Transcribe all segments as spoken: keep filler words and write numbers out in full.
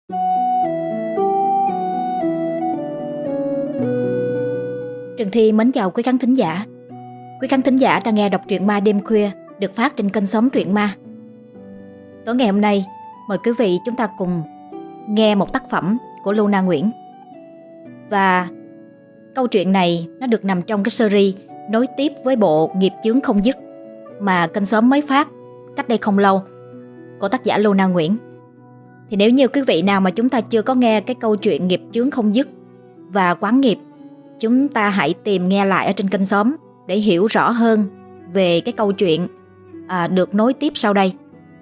Trần Thi mến chào quý khán thính giả. Quý khán thính giả đang nghe đọc truyện ma đêm khuya được phát trên kênh Xóm Truyện Ma. Tối ngày hôm nay, mời quý vị chúng ta cùng nghe một tác phẩm của Luna Nguyễn. Và câu chuyện này nó được nằm trong cái series nối tiếp với bộ Nghiệp Chướng Không Dứt mà kênh Xóm mới phát cách đây không lâu của tác giả Luna Nguyễn. Thì nếu như quý vị nào mà chúng ta chưa có nghe cái câu chuyện Nghiệp Chướng Không Dứt và Quán Nghiệp, chúng ta hãy tìm nghe lại ở trên kênh Xóm để hiểu rõ hơn về cái câu chuyện à, được nối tiếp sau đây.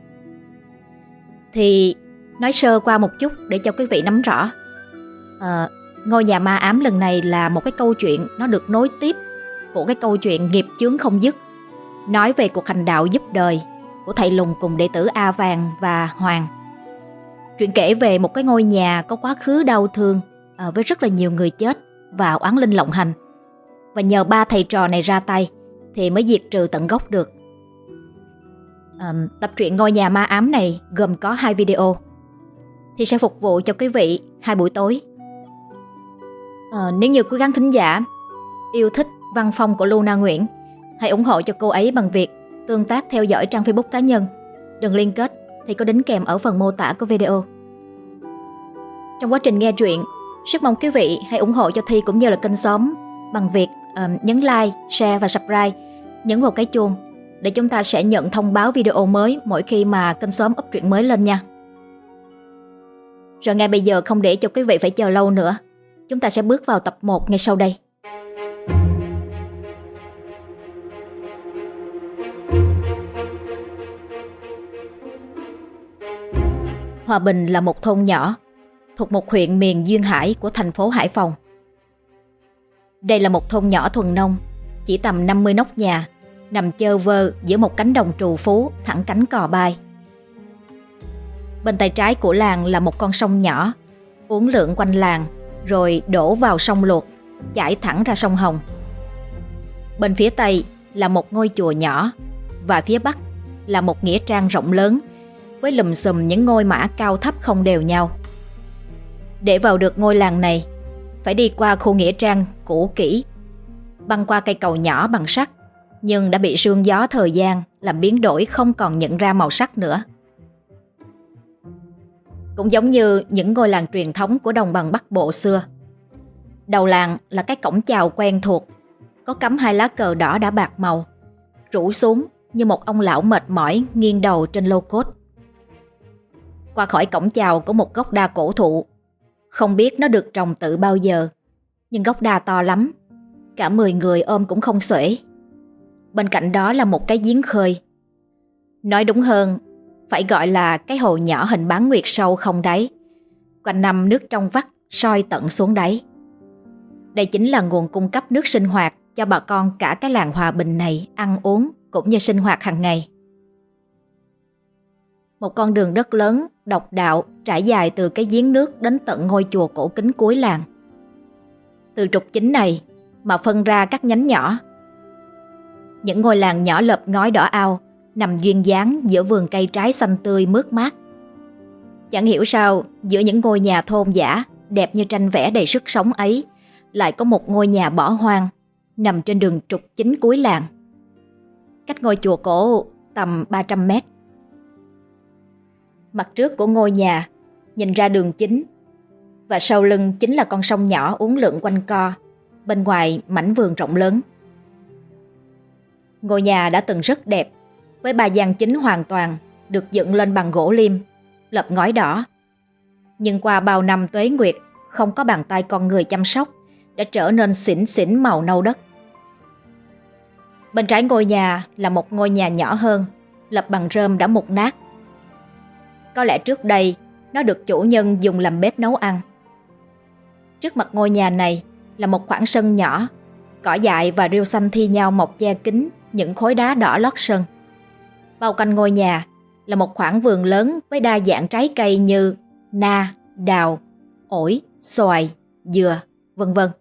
Thì nói sơ qua một chút để cho quý vị nắm rõ. à, Ngôi nhà ma ám lần này là một cái câu chuyện nó được nối tiếp của cái câu chuyện Nghiệp Chướng Không Dứt, nói về cuộc hành đạo giúp đời của thầy Lùng cùng đệ tử A Vàng và Hoàng. Chuyện kể về một cái ngôi nhà có quá khứ đau thương à, với rất là nhiều người chết và oán linh lộng hành, và nhờ ba thầy trò này ra tay thì mới diệt trừ tận gốc được. à, Tập truyện Ngôi Nhà Ma Ám này gồm có hai video thì sẽ phục vụ cho quý vị hai buổi tối. à, Nếu như quý khán thính giả yêu thích văn phong của Luna Nguyễn, hãy ủng hộ cho cô ấy bằng việc tương tác theo dõi trang Facebook cá nhân. Đường liên kết thì có đính kèm ở phần mô tả của video. Trong quá trình nghe truyện, rất mong quý vị hãy ủng hộ cho Thi cũng như là kênh Xóm bằng việc uh, nhấn like, share và subscribe, nhấn vào cái chuông để chúng ta sẽ nhận thông báo video mới mỗi khi mà kênh Xóm up truyện mới lên nha. Rồi ngay bây giờ, không để cho quý vị phải chờ lâu nữa, chúng ta sẽ bước vào tập một ngay sau đây. Hòa Bình là một thôn nhỏ thuộc một huyện miền duyên hải của thành phố Hải Phòng. Đây là một thôn nhỏ thuần nông, chỉ tầm năm mươi nóc nhà, nằm chơ vơ giữa một cánh đồng trù phú thẳng cánh cò bay. Bên tay trái của làng là một con sông nhỏ, uốn lượn quanh làng rồi đổ vào sông Luộc, chảy thẳng ra sông Hồng. Bên phía tây là một ngôi chùa nhỏ, và phía bắc là một nghĩa trang rộng lớn với lùm xùm những ngôi mã cao thấp không đều nhau. Để vào được ngôi làng này, phải đi qua khu nghĩa trang cũ kỹ, băng qua cây cầu nhỏ bằng sắt nhưng đã bị sương gió thời gian làm biến đổi không còn nhận ra màu sắc nữa. Cũng giống như những ngôi làng truyền thống của đồng bằng Bắc Bộ xưa, đầu làng là cái cổng chào quen thuộc, có cắm hai lá cờ đỏ đã bạc màu, rủ xuống như một ông lão mệt mỏi nghiêng đầu trên lô cốt. Qua khỏi cổng chào có một gốc đa cổ thụ, không biết nó được trồng từ bao giờ, nhưng gốc đa to lắm, cả mười người ôm cũng không xuể. Bên cạnh đó là một cái giếng khơi, nói đúng hơn phải gọi là cái hồ nhỏ hình bán nguyệt sâu không đáy, quanh năm nước trong vắt soi tận xuống đáy. Đây chính là nguồn cung cấp nước sinh hoạt cho bà con cả cái làng Hòa Bình này ăn uống cũng như sinh hoạt hàng ngày. Một con đường đất lớn, độc đạo trải dài từ cái giếng nước đến tận ngôi chùa cổ kính cuối làng. Từ trục chính này mà phân ra các nhánh nhỏ. Những ngôi làng nhỏ lợp ngói đỏ ao nằm duyên dáng giữa vườn cây trái xanh tươi mướt mát. Chẳng hiểu sao giữa những ngôi nhà thôn dã đẹp như tranh vẽ đầy sức sống ấy lại có một ngôi nhà bỏ hoang nằm trên đường trục chính cuối làng, cách ngôi chùa cổ tầm ba trăm mét. Mặt trước của ngôi nhà nhìn ra đường chính, và sau lưng chính là con sông nhỏ uốn lượn quanh co, bên ngoài mảnh vườn rộng lớn. Ngôi nhà đã từng rất đẹp, với ba gian chính hoàn toàn được dựng lên bằng gỗ liêm, lợp ngói đỏ. Nhưng qua bao năm tuế nguyệt không có bàn tay con người chăm sóc, đã trở nên xỉn xỉn màu nâu đất. Bên trái ngôi nhà là một ngôi nhà nhỏ hơn, lập bằng rơm đã mục nát. Có lẽ trước đây nó được chủ nhân dùng làm bếp nấu ăn. Trước mặt ngôi nhà này là một khoảng sân nhỏ, cỏ dại và rêu xanh thi nhau mọc che kín những khối đá đỏ lót sân. Bao quanh ngôi nhà là một khoảng vườn lớn với đa dạng trái cây như na, đào, ổi, xoài, dừa, vân vân.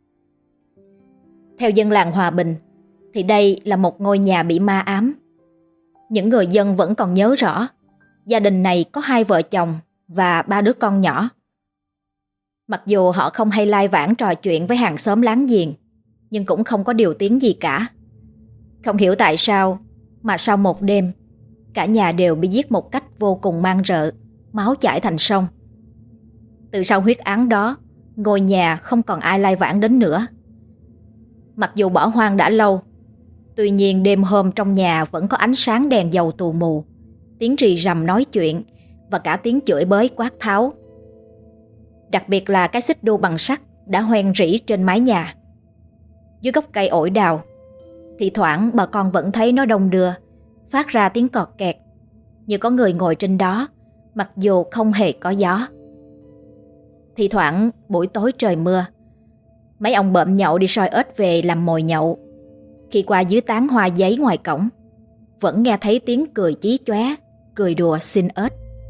Theo dân làng Hòa Bình thì đây là một ngôi nhà bị ma ám. Những người dân vẫn còn nhớ rõ, gia đình này có hai vợ chồng và ba đứa con nhỏ. Mặc dù họ không hay lai vãng trò chuyện với hàng xóm láng giềng, nhưng cũng không có điều tiếng gì cả. Không hiểu tại sao mà sau một đêm, cả nhà đều bị giết một cách vô cùng man rợ, máu chảy thành sông. Từ sau huyết án đó, ngôi nhà không còn ai lai vãng đến nữa. Mặc dù bỏ hoang đã lâu, tuy nhiên đêm hôm trong nhà vẫn có ánh sáng đèn dầu tù mù, tiếng rì rầm nói chuyện và cả tiếng chửi bới quát tháo. Đặc biệt là cái xích đu bằng sắt đã hoen rỉ trên mái nhà. Dưới gốc cây ổi đào, thì thoảng bà con vẫn thấy nó đong đưa, phát ra tiếng cọt kẹt, như có người ngồi trên đó, mặc dù không hề có gió. Thì thoảng buổi tối trời mưa, mấy ông bợm nhậu đi soi ếch về làm mồi nhậu. Khi qua dưới tán hoa giấy ngoài cổng, vẫn nghe thấy tiếng cười chí chóe, cười đùa xin ếch.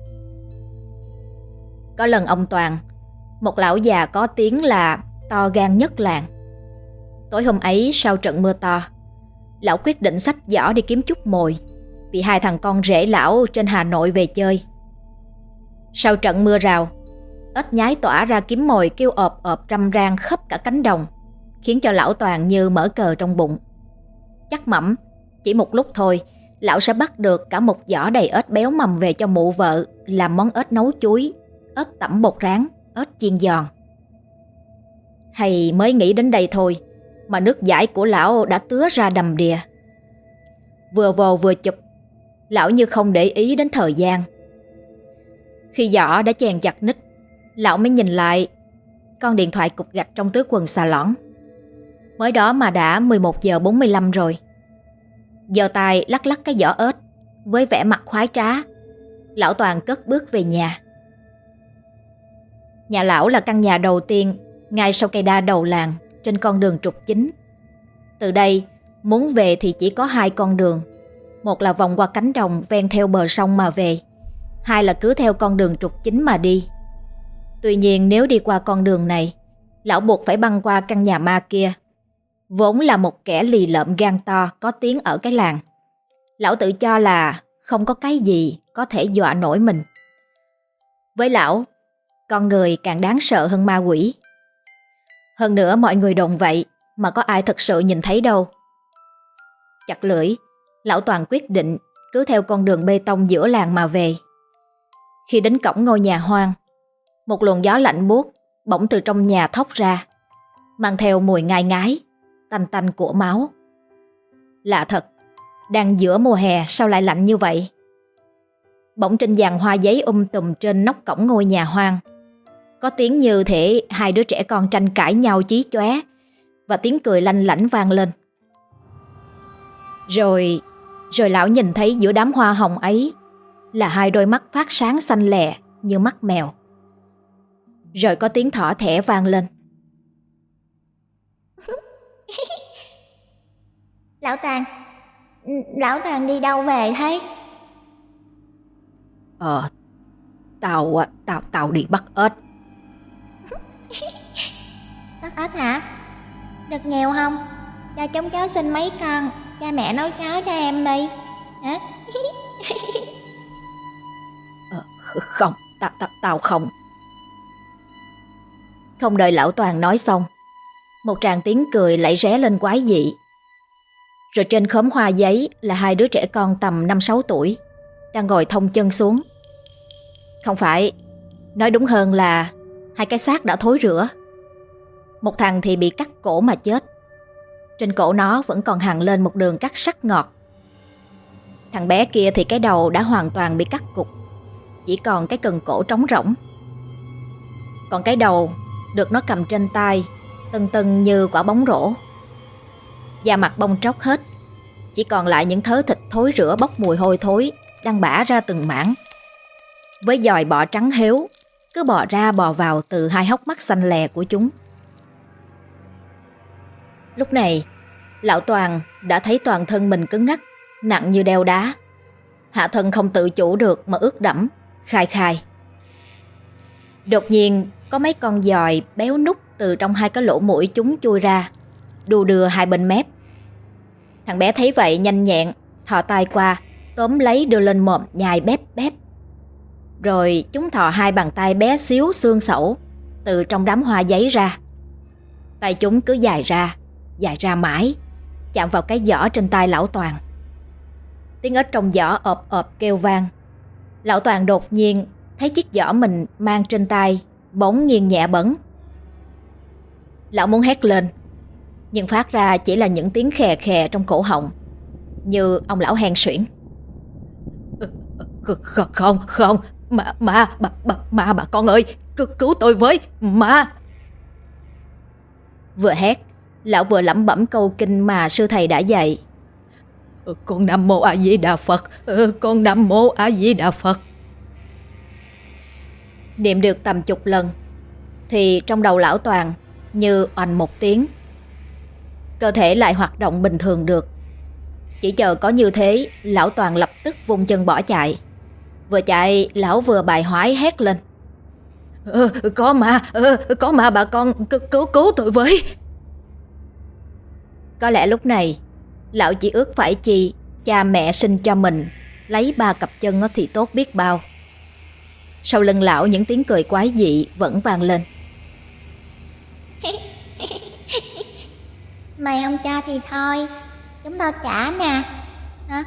Có lần ông Toàn, một lão già có tiếng là to gan nhất làng. Tối hôm ấy sau trận mưa to, lão quyết định xách giỏ đi kiếm chút mồi, vì hai thằng con rể lão trên Hà Nội về chơi. Sau trận mưa rào, ếch nhái tỏa ra kiếm mồi kêu ọp ọp râm ran khắp cả cánh đồng, khiến cho lão Toàn như mở cờ trong bụng. Chắc mẩm chỉ một lúc thôi, lão sẽ bắt được cả một giỏ đầy ếch béo mầm về cho mụ vợ làm món ếch nấu chuối, ếch tẩm bột rán, ếch chiên giòn. Hay mới nghĩ đến đây thôi mà nước dãi của lão đã tứa ra đầm đìa. Vừa vồ vừa chụp, lão như không để ý đến thời gian. Khi giỏ đã chèn chặt ních, lão mới nhìn lại con điện thoại cục gạch trong túi quần xà lõn. Mới đó mà đã mười một giờ bốn mươi lăm rồi. Giơ tay lắc lắc cái giỏ ếch với vẻ mặt khoái trá, lão Toàn cất bước về nhà. Nhà lão là căn nhà đầu tiên ngay sau cây đa đầu làng trên con đường trục chính. Từ đây muốn về thì chỉ có hai con đường, một là vòng qua cánh đồng ven theo bờ sông mà về, hai là cứ theo con đường trục chính mà đi. Tuy nhiên nếu đi qua con đường này, lão buộc phải băng qua căn nhà ma kia, vốn là một kẻ lì lợm gan to có tiếng ở cái làng. Lão tự cho là không có cái gì có thể dọa nổi mình. Với lão, con người càng đáng sợ hơn ma quỷ. Hơn nữa mọi người đồn vậy mà có ai thực sự nhìn thấy đâu. Chặt lưỡi, lão Toàn quyết định cứ theo con đường bê tông giữa làng mà về. Khi đến cổng ngôi nhà hoang, một luồng gió lạnh buốt bỗng từ trong nhà thốc ra, mang theo mùi ngai ngái, tanh tanh của máu. Lạ thật, đang giữa mùa hè sao lại lạnh như vậy? Bỗng trên giàn hoa giấy um tùm trên nóc cổng ngôi nhà hoang, có tiếng như thể hai đứa trẻ con tranh cãi nhau chí chóe, và tiếng cười lanh lảnh vang lên. Rồi, rồi lão nhìn thấy giữa đám hoa hồng ấy là hai đôi mắt phát sáng xanh lè như mắt mèo. Rồi có tiếng thỏ thẻ vang lên. Lão Toàn, lão Toàn đi đâu về thế? Ờ, tao, tao, tao đi bắt ếch. Bắt ếch hả? Được nhiều không? Cho chúng cháu xin mấy con, cha mẹ nấu cháo cho em đi. Hả? Ờ, không, tao, tao, tao không. Không đợi lão Toàn nói xong, một tràng tiếng cười lại ré lên quái dị. Rồi trên khóm hoa giấy là hai đứa trẻ con tầm năm sáu tuổi, đang ngồi thong chân xuống. Không phải, nói đúng hơn là hai cái xác đã thối rữa. Một thằng thì bị cắt cổ mà chết. Trên cổ nó vẫn còn hằn lên một đường cắt sắc ngọt. Thằng bé kia thì cái đầu đã hoàn toàn bị cắt cụt, chỉ còn cái cần cổ trống rỗng. Còn cái đầu được nó cầm trên tay, tưng tưng như quả bóng rổ. Da mặt bong tróc hết, chỉ còn lại những thớ thịt thối rữa bốc mùi hôi thối đang bã ra từng mảng, với dòi bọ trắng héo cứ bò ra bò vào từ hai hốc mắt xanh lè của chúng. Lúc này, lão Toàn đã thấy toàn thân mình cứng ngắc, nặng như đeo đá. Hạ thân không tự chủ được mà ướt đẫm, khai khai. Đột nhiên có mấy con giòi béo núc từ trong hai cái lỗ mũi chúng chui ra, đu đưa hai bên mép. Thằng bé thấy vậy nhanh nhẹn, thò tay qua, tóm lấy đưa lên mồm nhai bép bép. Rồi chúng thò hai bàn tay bé xíu xương sẩu từ trong đám hoa giấy ra. Tay chúng cứ dài ra, dài ra mãi, chạm vào cái giỏ trên tay lão Toàn. Tiếng ếch trong giỏ ọp ọp kêu vang. Lão Toàn đột nhiên thấy chiếc giỏ mình mang trên tay bỗng nhiên nhẹ bẫng. Lão muốn hét lên, nhưng phát ra chỉ là những tiếng khè khè trong cổ họng, như ông lão hen suyễn. Không, không, không, mà, mà, bà, bà, mà, bà con ơi, cứu, cứu tôi với, mà. Vừa hét, lão vừa lẩm bẩm câu kinh mà sư thầy đã dạy. Con Nam Mô A Di Đà Phật, con Nam Mô A Di Đà Phật. Niệm được tầm chục lần, thì trong đầu lão Toàn như oành một tiếng. Cơ thể lại hoạt động bình thường được. Chỉ chờ có như thế, lão Toàn lập tức vung chân bỏ chạy. Vừa chạy, lão vừa bài hoái hét lên. Ờ, có ma, ờ, có ma bà con, cứu, cứu, cứu tôi với. Có lẽ lúc này, lão chỉ ước phải chi cha mẹ sinh cho mình lấy ba cặp chân thì tốt biết bao. Sau lưng lão những tiếng cười quái dị vẫn vang lên. Mày không cho thì thôi, chúng tao trả nè. Hả?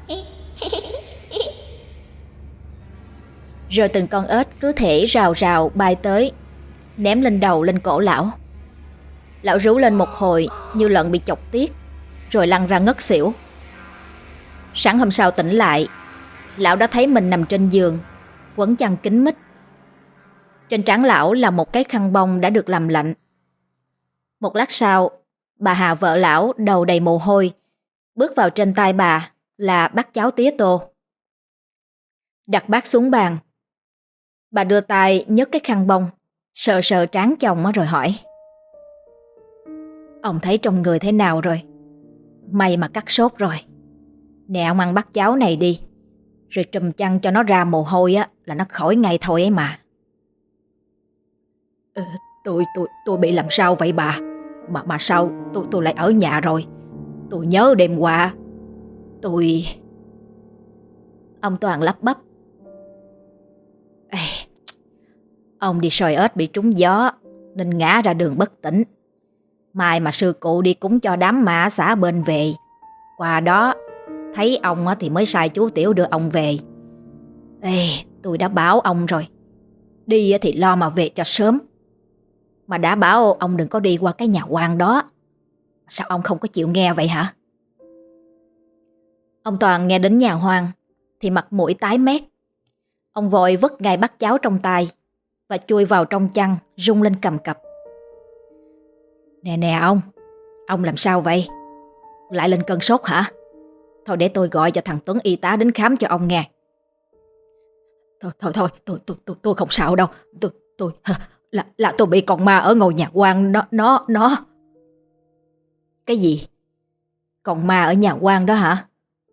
Rồi từng con ếch cứ thể rào rào bay tới, ném lên đầu lên cổ lão. Lão rú lên một hồi như lợn bị chọc tiết, rồi lăn ra ngất xỉu. Sáng hôm sau tỉnh lại, lão đã thấy mình nằm trên giường, quấn chăn kín mít. Trên trán lão là một cái khăn bông đã được làm lạnh. Một lát sau, bà Hà vợ lão đầu đầy mồ hôi, bước vào trên tay bà là bát cháo tía tô. Đặt bát xuống bàn, bà đưa tay nhấc cái khăn bông, sờ sờ trán chồng rồi hỏi. Ông thấy trong người thế nào rồi? May mà cắt sốt rồi. Nè ông ăn bát cháo này đi, rồi trùm chăn cho nó ra mồ hôi á là nó khỏi ngay thôi ấy mà. Ừ, tôi tôi tôi bị làm sao vậy bà? Mà mà sao tôi tôi lại ở nhà rồi? Tôi nhớ đêm qua tôi... Ông Toàn lắp bắp. Ê, ông đi soi ếch bị trúng gió nên ngã ra đường bất tỉnh. Mai mà sư cụ đi cúng cho đám ma xã bên về, qua đó thấy ông thì mới sai chú Tiểu đưa ông về. Ê, tôi đã bảo ông rồi, đi thì lo mà về cho sớm. Mà đã bảo ông đừng có đi qua cái nhà quan đó. Sao ông không có chịu nghe vậy hả? Ông Toàn nghe đến nhà hoang thì mặt mũi tái mét. Ông vội vứt ngay bát cháo trong tay và chui vào trong chăn, rung lên cầm cập. Nè nè ông, ông làm sao vậy? Lại lên cơn sốt hả? Thôi để tôi gọi cho thằng Tuấn y tá đến khám cho ông nghe. Thôi thôi thôi, tôi tôi tôi tôi không sao đâu. Tôi tôi là là tôi bị con ma ở ngôi nhà quan nó nó nó. Cái gì? Con ma ở nhà quan đó hả?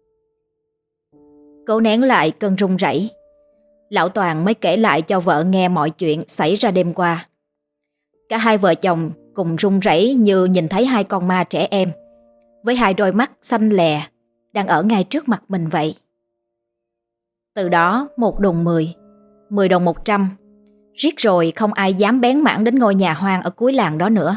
Cố nén lại cơn run rẩy, lão Toàn mới kể lại cho vợ nghe mọi chuyện xảy ra đêm qua. Cả hai vợ chồng cùng run rẩy như nhìn thấy hai con ma trẻ em với hai đôi mắt xanh lè đang ở ngay trước mặt mình vậy. Từ đó một đồng mười, mười đồng một trăm, riết rồi không ai dám bén mảng đến ngôi nhà hoang ở cuối làng đó nữa.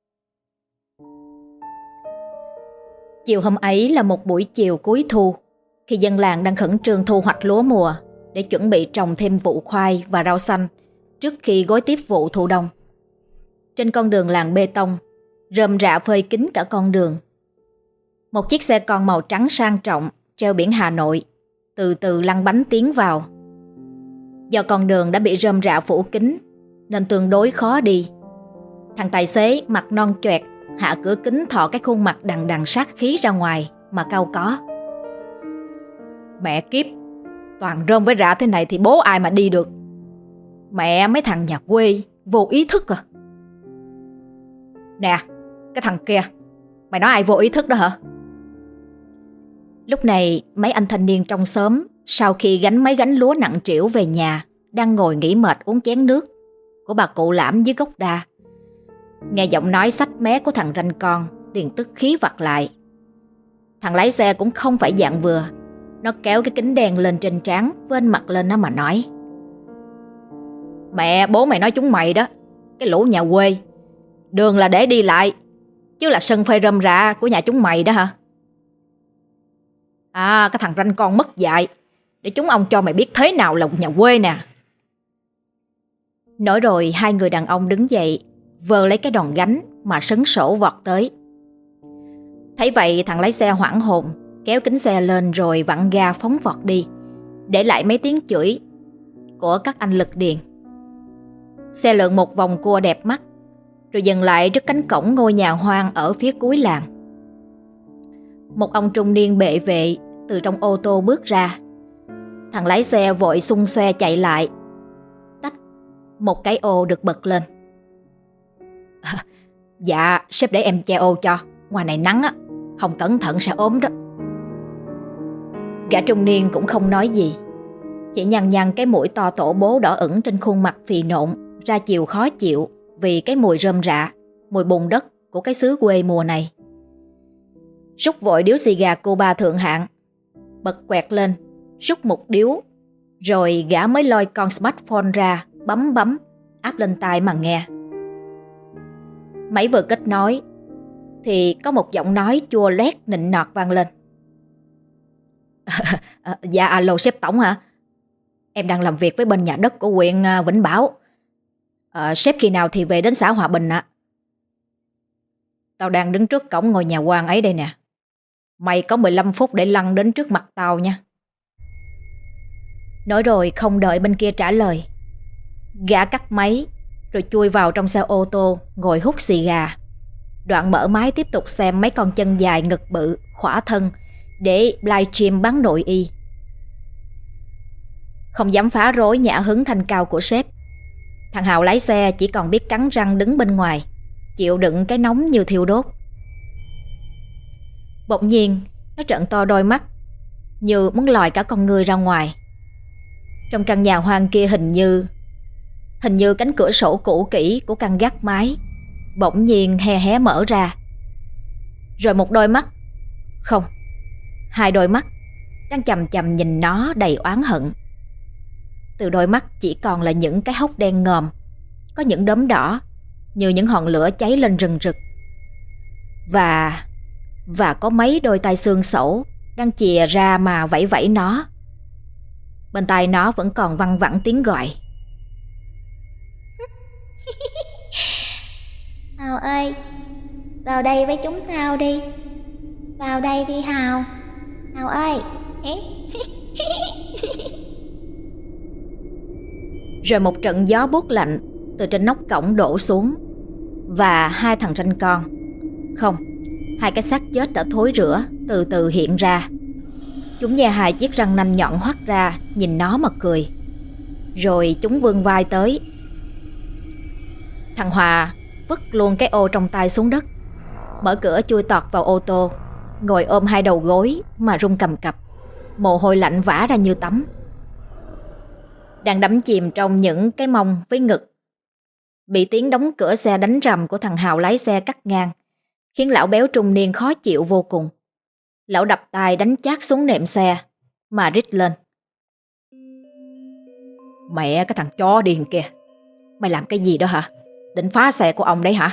Chiều hôm ấy là một buổi chiều cuối thu, khi dân làng đang khẩn trương thu hoạch lúa mùa để chuẩn bị trồng thêm vụ khoai và rau xanh trước khi gối tiếp vụ thu đông. Trên con đường làng bê tông, rơm rạ phơi kín cả con đường. Một chiếc xe con màu trắng sang trọng treo biển Hà Nội từ từ lăn bánh tiến vào. Do con đường đã bị rơm rạ phủ kín nên tương đối khó đi. Thằng tài xế mặt non choẹt hạ cửa kính thọ cái khuôn mặt đằng đằng sát khí ra ngoài mà cau có. Mẹ kiếp, toàn rơm với rạ thế này thì bố ai mà đi được. Mẹ mấy thằng nhà quê vô ý thức à. Nè, cái thằng kia, mày nói ai vô ý thức đó hả? Lúc này mấy anh thanh niên trong xóm sau khi gánh mấy gánh lúa nặng trĩu về nhà đang ngồi nghỉ mệt uống chén nước của bà cụ Lãm dưới gốc đa. Nghe giọng nói xách mé của thằng ranh con liền tức khí vặt lại. Thằng lái xe cũng không phải dạng vừa. Nó kéo cái kính đen lên trên trán, vên mặt lên nó mà nói. Mẹ bố mày nói chúng mày đó, cái lũ nhà quê. Đường là để đi lại, chứ là sân phơi rơm rạ của nhà chúng mày đó hả? À, cái thằng ranh con mất dạy, để chúng ông cho mày biết thế nào là nhà quê nè. Nói rồi hai người đàn ông đứng dậy, vơ lấy cái đòn gánh mà sấn sổ vọt tới. Thấy vậy thằng lái xe hoảng hồn, kéo kính xe lên rồi vặn ga phóng vọt đi, để lại mấy tiếng chửi của các anh lực điền. Xe lượn một vòng cua đẹp mắt, rồi dừng lại trước cánh cổng ngôi nhà hoang ở phía cuối làng. Một ông trung niên bệ vệ từ trong ô tô bước ra. Thằng lái xe vội xung xoe chạy lại. Tách, một cái ô được bật lên. À, dạ, sếp để em che ô cho, ngoài này nắng á, không cẩn thận sẽ ốm đó. Gã trung niên cũng không nói gì, chỉ nhăn nhăn cái mũi to tổ bố đỏ ửng trên khuôn mặt phì nộn, ra chiều khó chịu vì cái mùi rơm rạ, mùi bùn đất của cái xứ quê mùa này. Rút vội điếu xì gà Cuba thượng hạng, bật quẹt lên, rút một điếu, rồi gã mới lôi con smartphone ra, bấm bấm, áp lên tai mà nghe. Máy vừa kết nối, thì có một giọng nói chua loét nịnh nọt vang lên. À, dạ alo sếp tổng hả? Em đang làm việc với bên nhà đất của huyện Vĩnh Bảo. À, sếp khi nào thì về đến xã Hòa Bình ạ? À? Tao đang đứng trước cổng ngôi nhà hoang ấy đây nè. Mày có mười lăm phút để lăn đến trước mặt tao nha. Nói rồi không đợi bên kia trả lời, gã cắt máy rồi chui vào trong xe ô tô ngồi hút xì gà. Đoạn mở máy tiếp tục xem mấy con chân dài ngực bự, khỏa thân để livestream bán nội y. Không dám phá rối nhã hứng thanh cao của sếp, thằng Hào lái xe chỉ còn biết cắn răng đứng bên ngoài, chịu đựng cái nóng như thiêu đốt. Bỗng nhiên nó trợn to đôi mắt, như muốn lòi cả con người ra ngoài. Trong căn nhà hoang kia hình như Hình như cánh cửa sổ cũ kỹ của căn gác mái bỗng nhiên hé hé mở ra. Rồi một đôi mắt, không, hai đôi mắt đang chằm chằm nhìn nó đầy oán hận. Từ đôi mắt chỉ còn là những cái hốc đen ngòm, có những đốm đỏ như những ngọn lửa cháy lên rừng rực. Và Và có mấy đôi tay xương sẩu đang chìa ra mà vẫy vẫy nó. Bên tai nó vẫn còn văng vẳng tiếng gọi. Hào ơi, vào đây với chúng tao đi. Vào đây đi Hào. Hào ơi. Rồi một trận gió buốt lạnh từ trên nóc cổng đổ xuống, và hai thằng ranh con, không, hai cái xác chết đã thối rữa từ từ hiện ra. Chúng nhe hai chiếc răng nanh nhọn hoắt ra nhìn nó mà cười. Rồi chúng vươn vai tới. Thằng Hòa vứt luôn cái ô trong tay xuống đất, mở cửa chui tọt vào ô tô, ngồi ôm hai đầu gối mà run cầm cập, mồ hôi lạnh vã ra như tắm. Đang đắm chìm trong những cái mông với ngực, bị tiếng đóng cửa xe đánh rầm của thằng Hào lái xe cắt ngang, khiến lão béo trung niên khó chịu vô cùng. Lão đập tay đánh chát xuống nệm xe mà rít lên. Mẹ cái thằng chó điên kìa, mày làm cái gì đó hả? Định phá xe của ông đấy hả?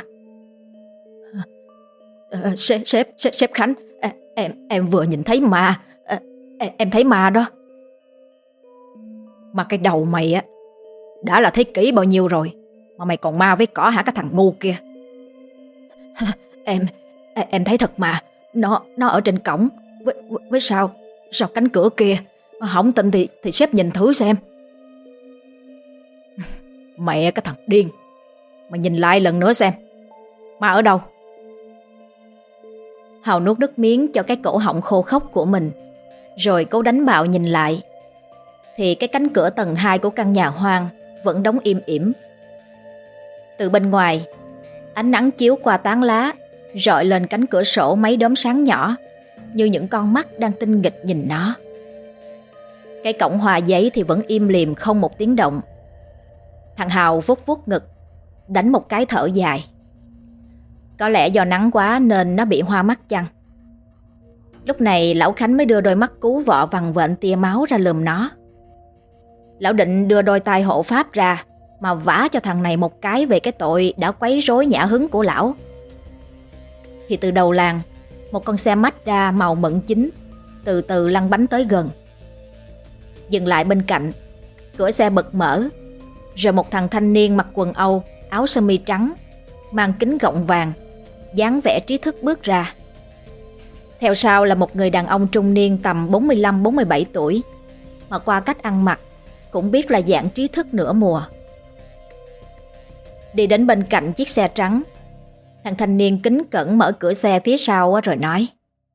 À, sếp, sếp, sếp, sếp Khánh, à, em em vừa nhìn thấy ma, à, em, em thấy ma đó. Mà cái đầu mày á, đã là thế kỷ bao nhiêu rồi mà mày còn ma với cỏ hả cái thằng ngu kia? Em, em thấy thật mà, nó nó ở trên cổng với, với, với sao, sao cánh cửa kia. Không tin thì thì sếp nhìn thử xem. Mẹ cái thằng điên, mày nhìn lại lần nữa xem, ma ở đâu? Hào nuốt nước miếng cho cái cổ họng khô khốc của mình, rồi cố đánh bạo nhìn lại. Thì cái cánh cửa tầng hai của căn nhà hoang vẫn đóng im ỉm. Từ bên ngoài, ánh nắng chiếu qua tán lá rọi lên cánh cửa sổ mấy đốm sáng nhỏ, như những con mắt đang tinh nghịch nhìn nó. Cái cổng hòa giấy thì vẫn im lìm không một tiếng động. Thằng Hào vuốt vuốt ngực, đánh một cái thở dài. Có lẽ do nắng quá nên nó bị hoa mắt chăng. Lúc này lão Khánh mới đưa đôi mắt cứu vọ vằn vện tia máu ra lườm nó. Lão định đưa đôi tay hộ pháp ra mà vả cho thằng này một cái về cái tội đã quấy rối nhã hứng của lão. Thì từ đầu làng, một con xe Mazda màu mận chín từ từ lăn bánh tới gần. Dừng lại bên cạnh, cửa xe bật mở, rồi một thằng thanh niên mặc quần Âu, áo sơ mi trắng, mang kính gọng vàng, dáng vẻ trí thức bước ra. Theo sau là một người đàn ông trung niên tầm bốn mươi lăm bốn mươi bảy tuổi, mà qua cách ăn mặc cũng biết là dạng trí thức nửa mùa. Đi đến bên cạnh chiếc xe trắng, thằng thanh niên kính cẩn mở cửa xe phía sau rồi nói: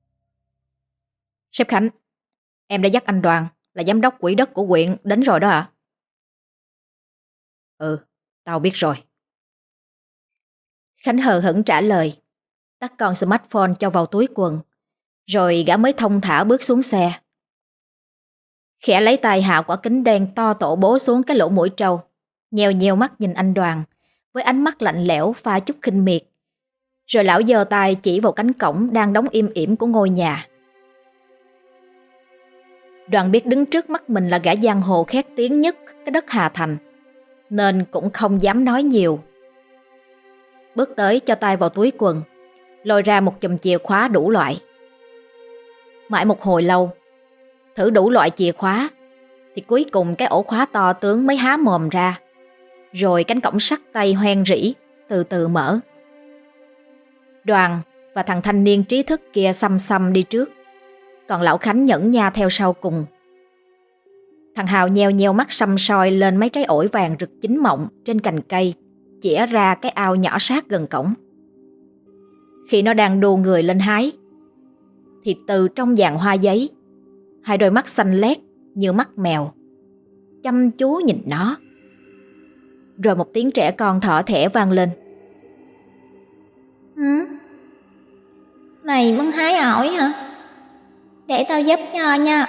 "Sếp Khánh, em đã dắt anh Đoàn là giám đốc quỹ đất của huyện đến rồi đó ạ." À? "Ừ, tao biết rồi." Khánh hờ hững trả lời, tắt con smartphone cho vào túi quần, rồi gã mới thong thả bước xuống xe. Khẽ lấy tay hạ quả kính đen to tổ bố xuống cái lỗ mũi trâu, nheo nheo mắt nhìn anh Đoàn với ánh mắt lạnh lẽo pha chút khinh miệt. Rồi lão giơ tay chỉ vào cánh cổng đang đóng im ỉm của ngôi nhà. Đoàn biết đứng trước mắt mình là gã giang hồ khét tiếng nhất cái đất Hà Thành, nên cũng không dám nói nhiều. Bước tới cho tay vào túi quần, lôi ra một chùm chìa khóa đủ loại. Mãi một hồi lâu, thử đủ loại chìa khóa, thì cuối cùng cái ổ khóa to tướng mới há mồm ra. Rồi cánh cổng sắt tay hoen rỉ từ từ mở. Đoàn và thằng thanh niên trí thức kia xăm xăm đi trước, còn lão Khánh nhẫn nha theo sau cùng. Thằng Hào nheo nheo mắt săm soi lên mấy trái ổi vàng rực chín mọng trên cành cây, chĩa ra cái ao nhỏ sát gần cổng. Khi nó đang đu người lên hái, thì từ trong dàn hoa giấy, hai đôi mắt xanh lét như mắt mèo chăm chú nhìn nó. Rồi một tiếng trẻ con thỏ thẻ vang lên: "Hử? Mày muốn hái ổi hả? Để tao giúp cho nha."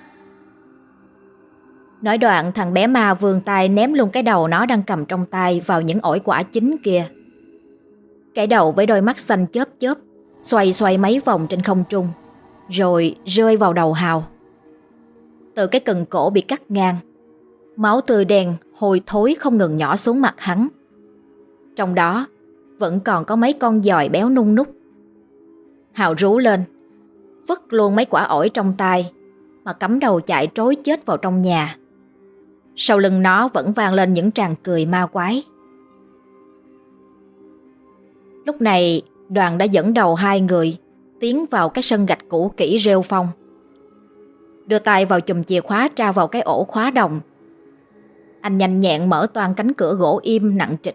Nói đoạn, thằng bé ma vươn tay ném luôn cái đầu nó đang cầm trong tay vào những ổi quả chín kia. Cái đầu với đôi mắt xanh chớp chớp xoay xoay mấy vòng trên không trung, rồi rơi vào đầu Hào. Từ cái cần cổ bị cắt ngang, máu tươi đen hôi thối không ngừng nhỏ xuống mặt hắn. Trong đó vẫn còn có mấy con giòi béo nung núc. Hào rú lên, vứt luôn mấy quả ổi trong tay, mà cắm đầu chạy trối chết vào trong nhà. Sau lưng nó vẫn vang lên những tràng cười ma quái. Lúc này Đoàn đã dẫn đầu hai người tiến vào cái sân gạch cũ kỹ rêu phong. Đưa tay vào chùm chìa khóa tra vào cái ổ khóa đồng. Anh nhanh nhẹn mở toang cánh cửa gỗ im nặng trịch.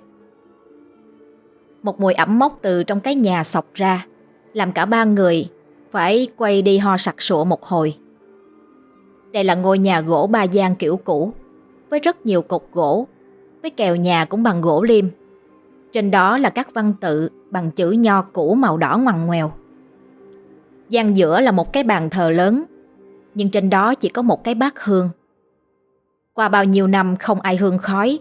Một mùi ẩm mốc từ trong cái nhà xộc ra, làm cả ba người phải quay đi ho sặc sụa một hồi. Đây là ngôi nhà gỗ ba gian kiểu cũ, với rất nhiều cột gỗ, với kèo nhà cũng bằng gỗ liêm. Trên đó là các văn tự bằng chữ nho cũ màu đỏ ngoằn ngoèo. Gian giữa là một cái bàn thờ lớn, nhưng trên đó chỉ có một cái bát hương. Qua bao nhiêu năm không ai hương khói,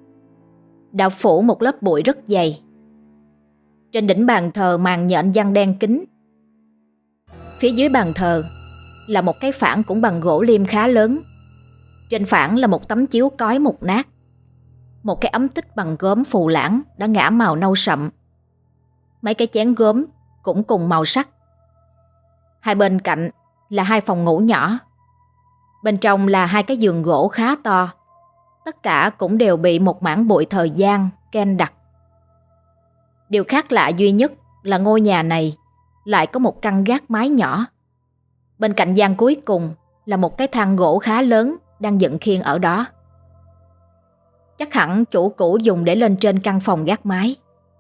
đã phủ một lớp bụi rất dày. Trên đỉnh bàn thờ màn nhện giăng đen kín. Phía dưới bàn thờ là một cái phản cũng bằng gỗ liêm khá lớn. Trên phản là một tấm chiếu cói mục nát, một cái ấm tích bằng gốm phù lãng đã ngã màu nâu sậm. Mấy cái chén gốm cũng cùng màu sắc. Hai bên cạnh là hai phòng ngủ nhỏ. Bên trong là hai cái giường gỗ khá to. Tất cả cũng đều bị một mảng bụi thời gian ken đặc. Điều khác lạ duy nhất là ngôi nhà này lại có một căn gác mái nhỏ. Bên cạnh gian cuối cùng là một cái thang gỗ khá lớn đang dựng khiên ở đó. Chắc hẳn chủ cũ dùng để lên trên căn phòng gác mái.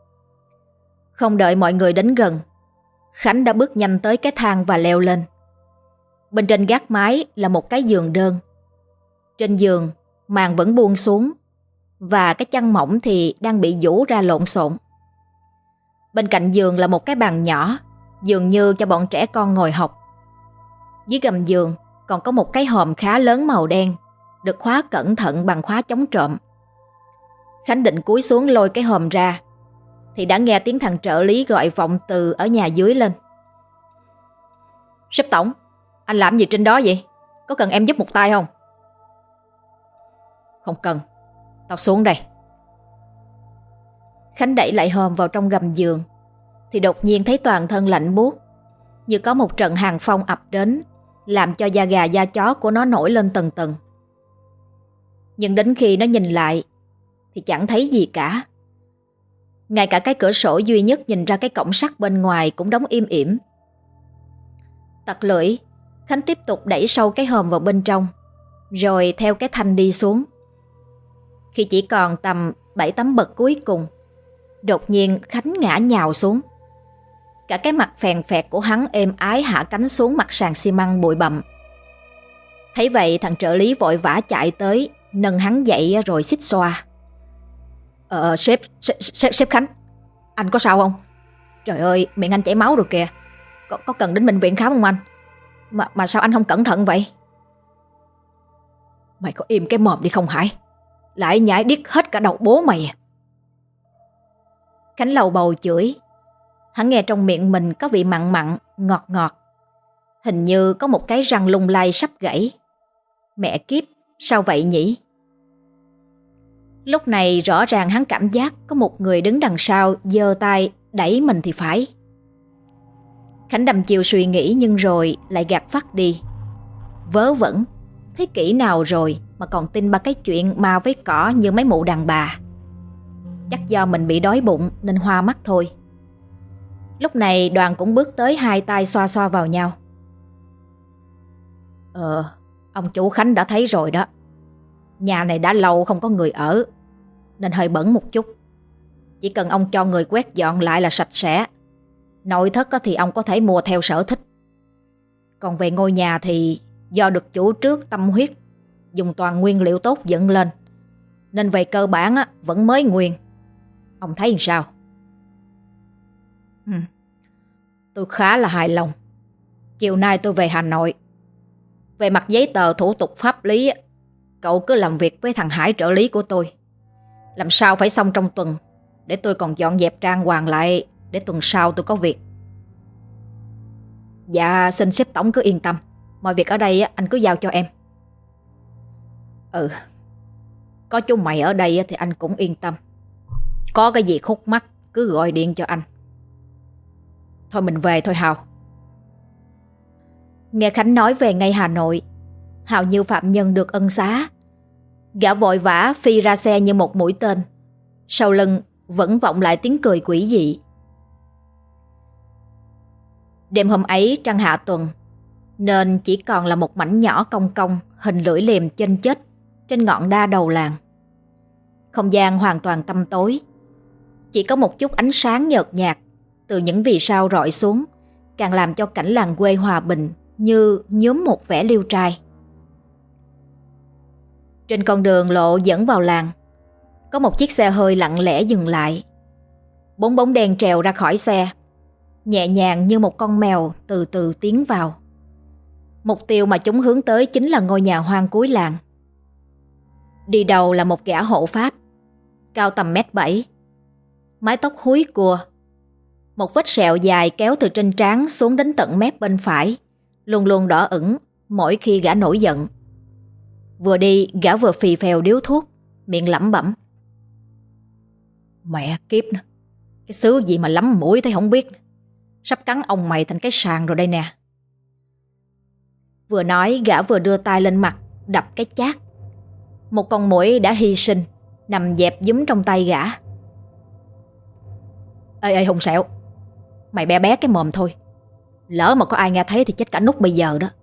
Không đợi mọi người đến gần, Khánh đã bước nhanh tới cái thang và leo lên. Bên trên gác mái là một cái giường đơn. Trên giường, màn vẫn buông xuống, và cái chăn mỏng thì đang bị vũ ra lộn xộn. Bên cạnh giường là một cái bàn nhỏ, dường như cho bọn trẻ con ngồi học. Dưới gầm giường còn có một cái hòm khá lớn màu đen, được khóa cẩn thận bằng khóa chống trộm. Khánh định cúi xuống lôi cái hòm ra, thì đã nghe tiếng thằng trợ lý gọi vọng từ ở nhà dưới lên. "Sếp tổng, anh làm gì trên đó vậy? Có cần em giúp một tay không?" "Không cần, tao xuống đây, Khánh đẩy lại Hòm vào trong gầm giường thì đột nhiên thấy toàn thân lạnh buốt, như có một trận hàn phong ập đến, làm cho da gà da chó của nó nổi lên tần tần. Nhưng đến khi nó nhìn lại thì chẳng thấy gì cả. Ngay cả cái cửa sổ duy nhất nhìn ra cái cổng sắt bên ngoài cũng đóng im ỉm. Tặc lưỡi, Khánh tiếp tục đẩy sâu cái Hòm vào bên trong, rồi theo cái thanh đi xuống. Khi chỉ còn tầm bảy tám bậc cuối cùng, đột nhiên Khánh ngã nhào xuống. Cả cái mặt phèn phẹt của hắn êm ái hạ cánh xuống mặt sàn xi măng bụi bặm. Thấy vậy thằng trợ lý vội vã chạy tới, nâng hắn dậy rồi xích xoa. Ờ sếp, sếp, sếp, sếp Khánh, anh có sao không? Trời ơi, miệng anh chảy máu rồi kìa. Có, có cần đến bệnh viện khám không anh? Mà, mà sao anh không cẩn thận vậy? Mày có im cái mồm đi không Hải? Lại nhảy điếc hết cả đầu bố mày. Khánh lầu bầu chửi. Hắn nghe trong miệng mình có vị mặn mặn, ngọt ngọt. Hình như có một cái răng lung lay sắp gãy. Mẹ kiếp, sao vậy nhỉ? Lúc này rõ ràng hắn cảm giác có một người đứng đằng sau giơ tay đẩy mình thì phải. Khánh đâm chiều suy nghĩ nhưng rồi lại gạt phắt đi. Vớ vẩn, thế kỷ nào rồi mà còn tin ba cái chuyện ma với cỏ như mấy mụ đàn bà. Chắc do mình bị đói bụng nên hoa mắt thôi. Lúc này Đoàn cũng bước tới, hai tay xoa xoa vào nhau. Ờ, ông chủ Khánh đã thấy rồi đó. Nhà này đã lâu không có người ở, nên hơi bẩn một chút. Chỉ cần ông cho người quét dọn lại là sạch sẽ. Nội thất thì ông có thể mua theo sở thích. Còn về ngôi nhà thì do được chủ trước tâm huyết, dùng toàn nguyên liệu tốt dựng lên, nên về cơ bản vẫn mới nguyên. Ông thấy sao? Ừ, tôi khá là hài lòng. Chiều nay tôi về Hà Nội. Về mặt giấy tờ thủ tục pháp lý, cậu cứ làm việc với thằng Hải trợ lý của tôi. Làm sao phải xong trong tuần, để tôi còn dọn dẹp trang hoàng lại, để tuần sau tôi có việc. Dạ xin sếp tổng cứ yên tâm, mọi việc ở đây anh cứ giao cho em. Ừ, có chúng mày ở đây thì anh cũng yên tâm. Có cái gì khúc mắc cứ gọi điện cho anh. Thôi mình về thôi Hào. Nghe Khánh nói về ngay Hà Nội, Hào như phạm nhân được ân xá. Gã vội vã phi ra xe như một mũi tên. Sau lưng vẫn vọng lại tiếng cười quỷ dị. Đêm hôm ấy trăng hạ tuần, nên chỉ còn là một mảnh nhỏ cong cong hình lưỡi liềm chênh chết trên ngọn đa đầu làng. Không gian hoàn toàn tăm tối, chỉ có một chút ánh sáng nhợt nhạt từ những vì sao rọi xuống, càng làm cho cảnh làng quê hòa bình như nhuốm một vẻ liêu trai. Trên con đường lộ dẫn vào làng, có một chiếc xe hơi lặng lẽ dừng lại. Bốn bóng đèn trèo ra khỏi xe, nhẹ nhàng như một con mèo từ từ tiến vào. Mục tiêu mà chúng hướng tới chính là ngôi nhà hoang cuối làng. Đi đầu là một gã hộ pháp, cao tầm mét bảy, mái tóc húi cua, một vết sẹo dài kéo từ trên trán xuống đến tận mép bên phải, luôn luôn đỏ ửng mỗi khi gã nổi giận. Vừa đi gã vừa phì phèo điếu thuốc, miệng lẩm bẩm. Mẹ kiếp nè, cái xứ gì mà lắm mũi thấy không biết. Sắp cắn ông mày thành cái sàn rồi đây nè. Vừa nói gã vừa đưa tay lên mặt đập cái chát. Một con muỗi đã hy sinh nằm dẹp dúm trong tay gã. Ê ê Hùng Sẹo, mày bé bé cái mồm thôi. Lỡ mà có ai nghe thấy thì chết cả nút bây giờ đó.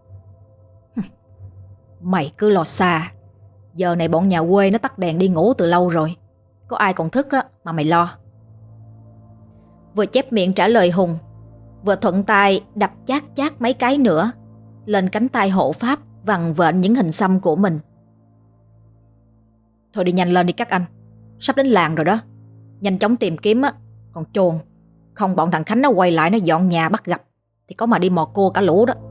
Mày cứ lo xa. Giờ này bọn nhà quê nó tắt đèn đi ngủ từ lâu rồi. Có ai còn thức á mà mày lo. Vừa chép miệng trả lời Hùng, vừa thuận tay đập chát chát mấy cái nữa lên cánh tay hộ pháp vằn vện những hình xăm của mình. Thôi đi nhanh lên đi các anh, sắp đến làng rồi đó. Nhanh chóng tìm kiếm á, còn chồn. Không bọn thằng Khánh nó quay lại nó dọn nhà bắt gặp thì có mà đi mò cua cả lũ đó.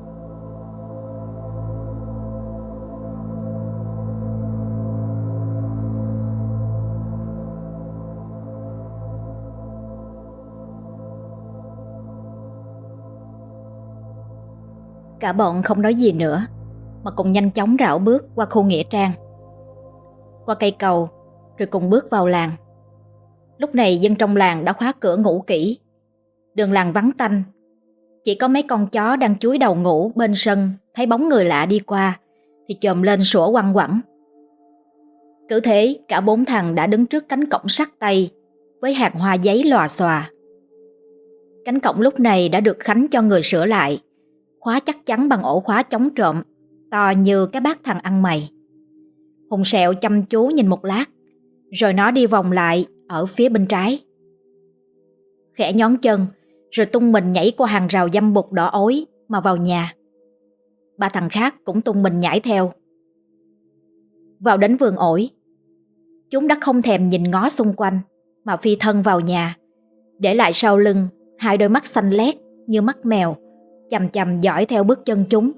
Cả bọn không nói gì nữa, mà cùng nhanh chóng rảo bước qua khu nghĩa trang, qua cây cầu, rồi cùng bước vào làng. Lúc này dân trong làng đã khóa cửa ngủ kỹ. Đường làng vắng tanh. Chỉ có mấy con chó đang chúi đầu ngủ bên sân thấy bóng người lạ đi qua thì chồm lên sủa quăng quẳng. Cứ thế cả bốn thằng đã đứng trước cánh cổng sắt tây với hàng hoa giấy lòa xòa. Cánh cổng lúc này đã được Khánh cho người sửa lại, khóa chắc chắn bằng ổ khóa chống trộm to như cái bát thằng ăn mày. Hùng Sẹo chăm chú nhìn một lát, rồi nó đi vòng lại ở phía bên trái. Khẽ nhón chân, rồi tung mình nhảy qua hàng rào dăm bụt đỏ ối mà vào nhà. Ba thằng khác cũng tung mình nhảy theo. Vào đến vườn ổi, chúng đã không thèm nhìn ngó xung quanh mà phi thân vào nhà, để lại sau lưng hai đôi mắt xanh lét như mắt mèo, chằm chằm dõi theo bước chân chúng.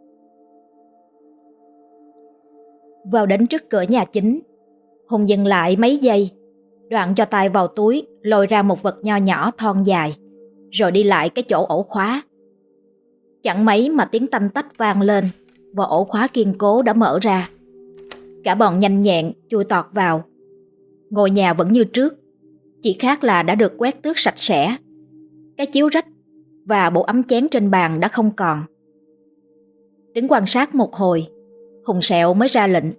Vào đến trước cửa nhà chính, Hùng dừng lại mấy giây, đoạn cho tay vào túi lôi ra một vật nho nhỏ thon dài, rồi đi lại cái chỗ ổ khóa. Chẳng mấy mà tiếng tanh tách vang lên và ổ khóa kiên cố đã mở ra. Cả bọn nhanh nhẹn chui tọt vào. Ngôi nhà vẫn như trước, chỉ khác là đã được quét tước sạch sẽ. Cái chiếu rách và bộ ấm chén trên bàn đã không còn. Đứng quan sát một hồi, Hùng Sẹo mới ra lệnh.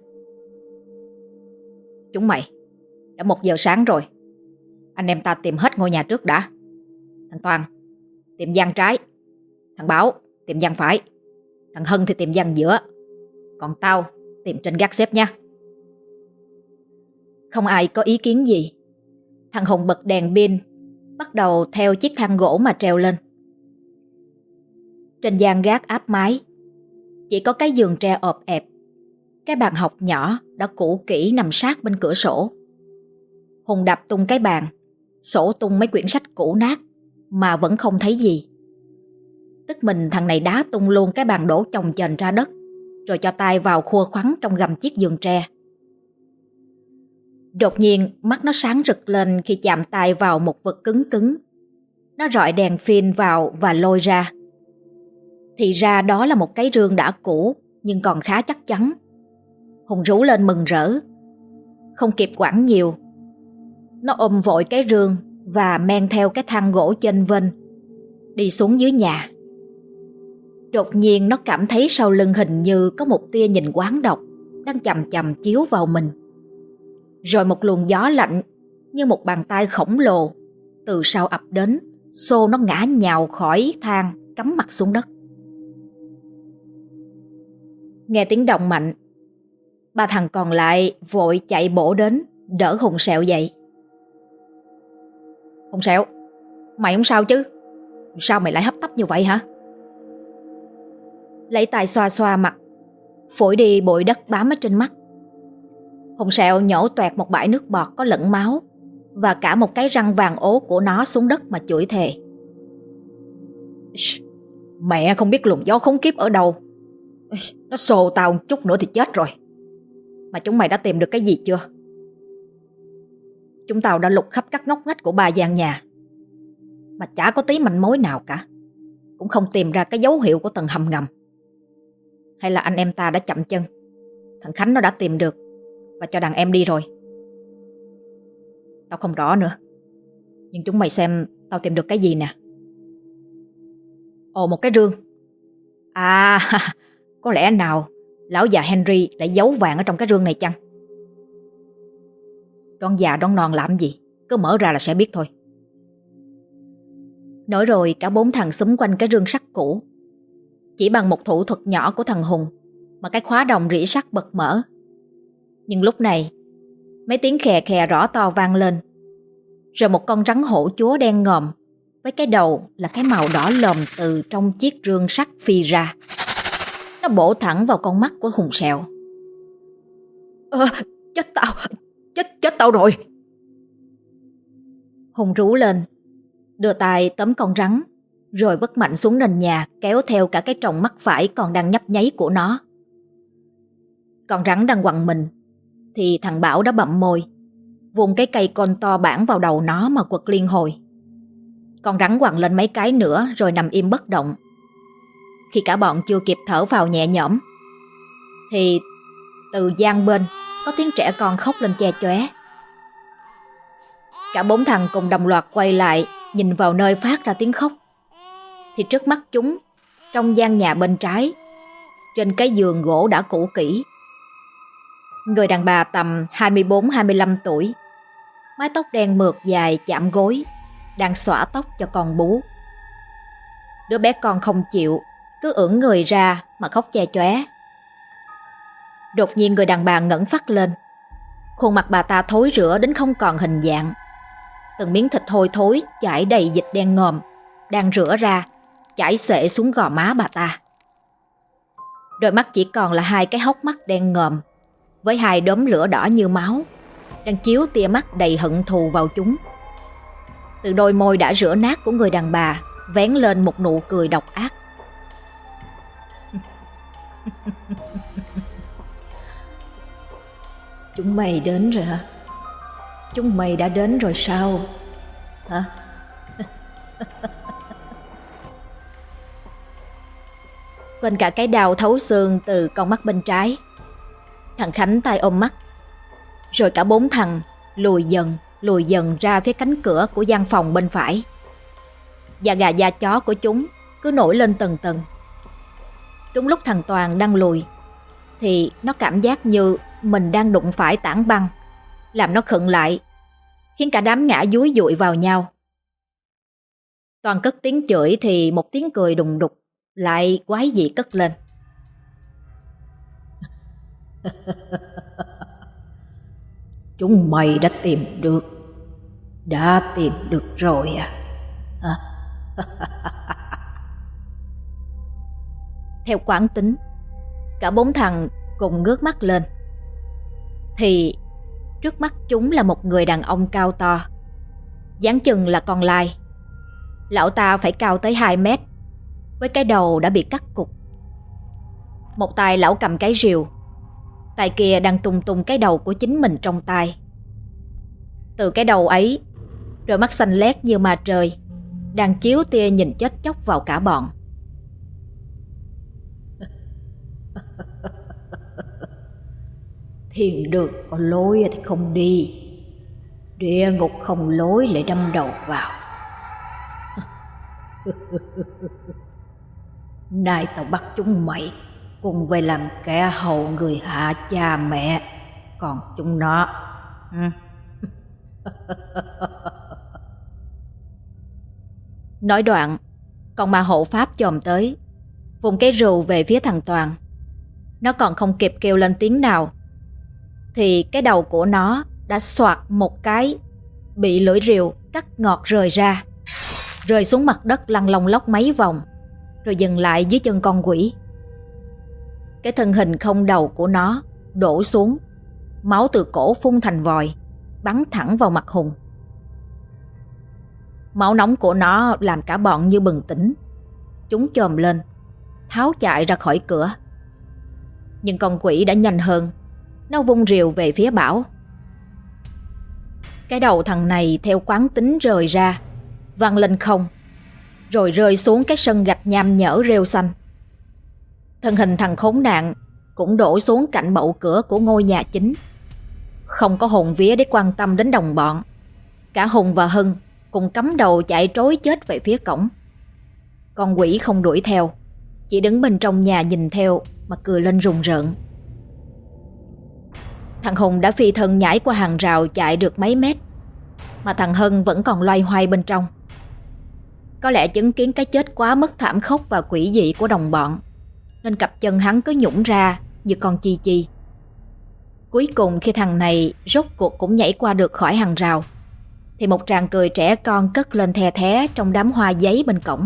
Chúng mày, đã một giờ sáng rồi. Anh em ta tìm hết ngôi nhà trước đã. Thằng Toàn tìm gian trái, thằng Bảo tìm gian phải, thằng Hân thì tìm gian giữa, còn tao tìm trên gác xếp nha. Không ai có ý kiến gì. Thằng Hùng bật đèn pin, bắt đầu theo chiếc thang gỗ mà trèo lên. Trên gian gác áp mái, chỉ có cái giường tre ọp ẹp. Cái bàn học nhỏ đã cũ kỹ nằm sát bên cửa sổ. Hùng đập tung cái bàn, sổ tung mấy quyển sách cũ nát mà vẫn không thấy gì. Tức mình thằng này đá tung luôn cái bàn đổ chồng chềnh ra đất, rồi cho tay vào khua khoắn trong gầm chiếc giường tre. Đột nhiên mắt nó sáng rực lên khi chạm tay vào một vật cứng cứng. Nó rọi đèn pin vào và lôi ra. Thì ra đó là một cái rương đã cũ nhưng còn khá chắc chắn. Hùng rú lên mừng rỡ. Không kịp quản nhiều, nó ôm vội cái rương và men theo cái thang gỗ chênh vênh đi xuống dưới nhà. Đột nhiên nó cảm thấy sau lưng hình như có một tia nhìn quán độc đang chằm chằm chiếu vào mình. Rồi một luồng gió lạnh như một bàn tay khổng lồ từ sau ập đến, xô nó ngã nhào khỏi thang, cắm mặt xuống đất. Nghe tiếng động mạnh, ba thằng còn lại vội chạy bổ đến đỡ Hùng Sẹo dậy. Hùng Sẹo, mày không sao chứ? Sao mày lại hấp tấp như vậy hả? Lấy tay xoa xoa mặt, phủi đi bụi đất bám ở trên mắt. Hùng Sẹo nhổ toẹt một bãi nước bọt có lẫn máu và cả một cái răng vàng ố của nó xuống đất mà chửi thề. Mẹ không biết luồng gió khốn kiếp ở đâu, nó xô tao chút nữa thì chết rồi. Mà chúng mày đã tìm được cái gì chưa? Chúng tao đã lục khắp các ngóc ngách của ba gian nhà mà chả có tí manh mối nào cả, cũng không tìm ra cái dấu hiệu của tầng hầm ngầm. Hay là anh em ta đã chậm chân, thằng Khánh nó đã tìm được và cho đàn em đi rồi? Tao không rõ nữa. Nhưng chúng mày xem tao tìm được cái gì nè. Ồ, một cái rương. À, có lẽ nào lão già Henry lại giấu vàng ở trong cái rương này chăng? Đoán già đoán non làm gì, cứ mở ra là sẽ biết thôi. Nói rồi cả bốn thằng xúm quanh cái rương sắt cũ. Chỉ bằng một thủ thuật nhỏ của thằng Hùng mà cái khóa đồng rỉ sắt bật mở. Nhưng lúc này mấy tiếng khè khè rõ to vang lên. Rồi một con rắn hổ chúa đen ngòm với cái đầu là cái màu đỏ lòm từ trong chiếc rương sắt phi ra. Nó bổ thẳng vào con mắt của Hùng Sẹo. Ờ, chết tao, chết, chết tao rồi. Hùng rú lên, đưa tay tóm con rắn, rồi vứt mạnh xuống nền nhà, kéo theo cả cái tròng mắt phải còn đang nhấp nháy của nó. Con rắn đang quằn mình thì thằng Bảo đã bậm môi, vùng cái cây con to bản vào đầu nó mà quật liên hồi. Con rắn quằn lên mấy cái nữa rồi nằm im bất động. Khi cả bọn chưa kịp thở vào nhẹ nhõm thì từ gian bên có tiếng trẻ con khóc lên che chóe. Cả bốn thằng cùng đồng loạt quay lại, nhìn vào nơi phát ra tiếng khóc. Thì trước mắt chúng, trong gian nhà bên trái, trên cái giường gỗ đã cũ kỹ, người đàn bà tầm hai mươi bốn hai mươi lăm tuổi, mái tóc đen mượt dài chạm gối, đang xõa tóc cho con bú. Đứa bé con không chịu, cứ ưỡn người ra mà khóc che chóe. Đột nhiên người đàn bà ngẩng phát lên. Khuôn mặt bà ta thối rữa đến không còn hình dạng. Từng miếng thịt hôi thối chảy đầy dịch đen ngòm đang rửa ra, chảy xệ xuống gò má bà ta. Đôi mắt chỉ còn là hai cái hốc mắt đen ngòm với hai đốm lửa đỏ như máu đang chiếu tia mắt đầy hận thù vào chúng. Từ đôi môi đã rửa nát của người đàn bà vén lên một nụ cười độc ác. Chúng mày đến rồi hả? Chúng mày đã đến rồi sao? Hả? Quên cả cái đau thấu xương từ con mắt bên trái. Thằng Khánh tay ôm mắt. Rồi cả bốn thằng lùi dần, lùi dần ra phía cánh cửa của gian phòng bên phải. Da gà da chó của chúng cứ nổi lên từng tầng. Đúng lúc thằng Toàn đang lùi thì nó cảm giác như mình đang đụng phải tảng băng, làm nó khựng lại, khiến cả đám ngã dúi dụi vào nhau. Toàn cất tiếng chửi thì một tiếng cười đùng đục lại quái dị cất lên. Chúng mày đã tìm được, đã tìm được rồi à? Hả? Theo quán tính, cả bốn thằng cùng ngước mắt lên thì trước mắt chúng là một người đàn ông cao to, dáng chừng là con lai. Lão ta phải cao tới hai mét, với cái đầu đã bị cắt cụt. Một tay lão cầm cái rìu, tay kia đang tung tung cái đầu của chính mình trong tay. Từ cái đầu ấy, đôi mắt xanh lét như ma trời đang chiếu tia nhìn chết chóc vào cả bọn. Thiên đường có lối thì không đi, địa ngục không lối lại đâm đầu vào. Nay tao bắt chúng mày cùng về làm kẻ hầu người hạ cha mẹ, còn chúng nó. Nói đoạn, con ma hộ pháp chồm tới, vùng cái rìu về phía thằng Toàn. Nó còn không kịp kêu lên tiếng nào thì cái đầu của nó đã xoạt một cái, bị lưỡi rìu cắt ngọt rời ra, rơi xuống mặt đất lăn lông lóc mấy vòng, rồi dừng lại dưới chân con quỷ. Cái thân hình không đầu của nó đổ xuống, máu từ cổ phun thành vòi, bắn thẳng vào mặt Hùng. Máu nóng của nó làm cả bọn như bừng tỉnh. Chúng chồm lên, tháo chạy ra khỏi cửa. Nhưng con quỷ đã nhanh hơn, nó vung rìu về phía Bảo. Cái đầu thằng này theo quán tính rời ra, văng lên không, rồi rơi xuống cái sân gạch nham nhở rêu xanh. Thân hình thằng khốn nạn cũng đổ xuống cạnh bậu cửa của ngôi nhà chính. Không có hồn vía để quan tâm đến đồng bọn. Cả Hùng và Hân cùng cắm đầu chạy trối chết về phía cổng. Con quỷ không đuổi theo, chỉ đứng bên trong nhà nhìn theo mà cười lên rùng rợn. Thằng Hùng đã phi thân nhảy qua hàng rào chạy được mấy mét, mà thằng Hân vẫn còn loay hoay bên trong. Có lẽ chứng kiến cái chết quá mức thảm khốc và quỷ dị của đồng bọn, nên cặp chân hắn cứ nhũng ra như con chi chi. Cuối cùng khi thằng này rốt cuộc cũng nhảy qua được khỏi hàng rào, thì một tràng cười trẻ con cất lên the thé trong đám hoa giấy bên cổng.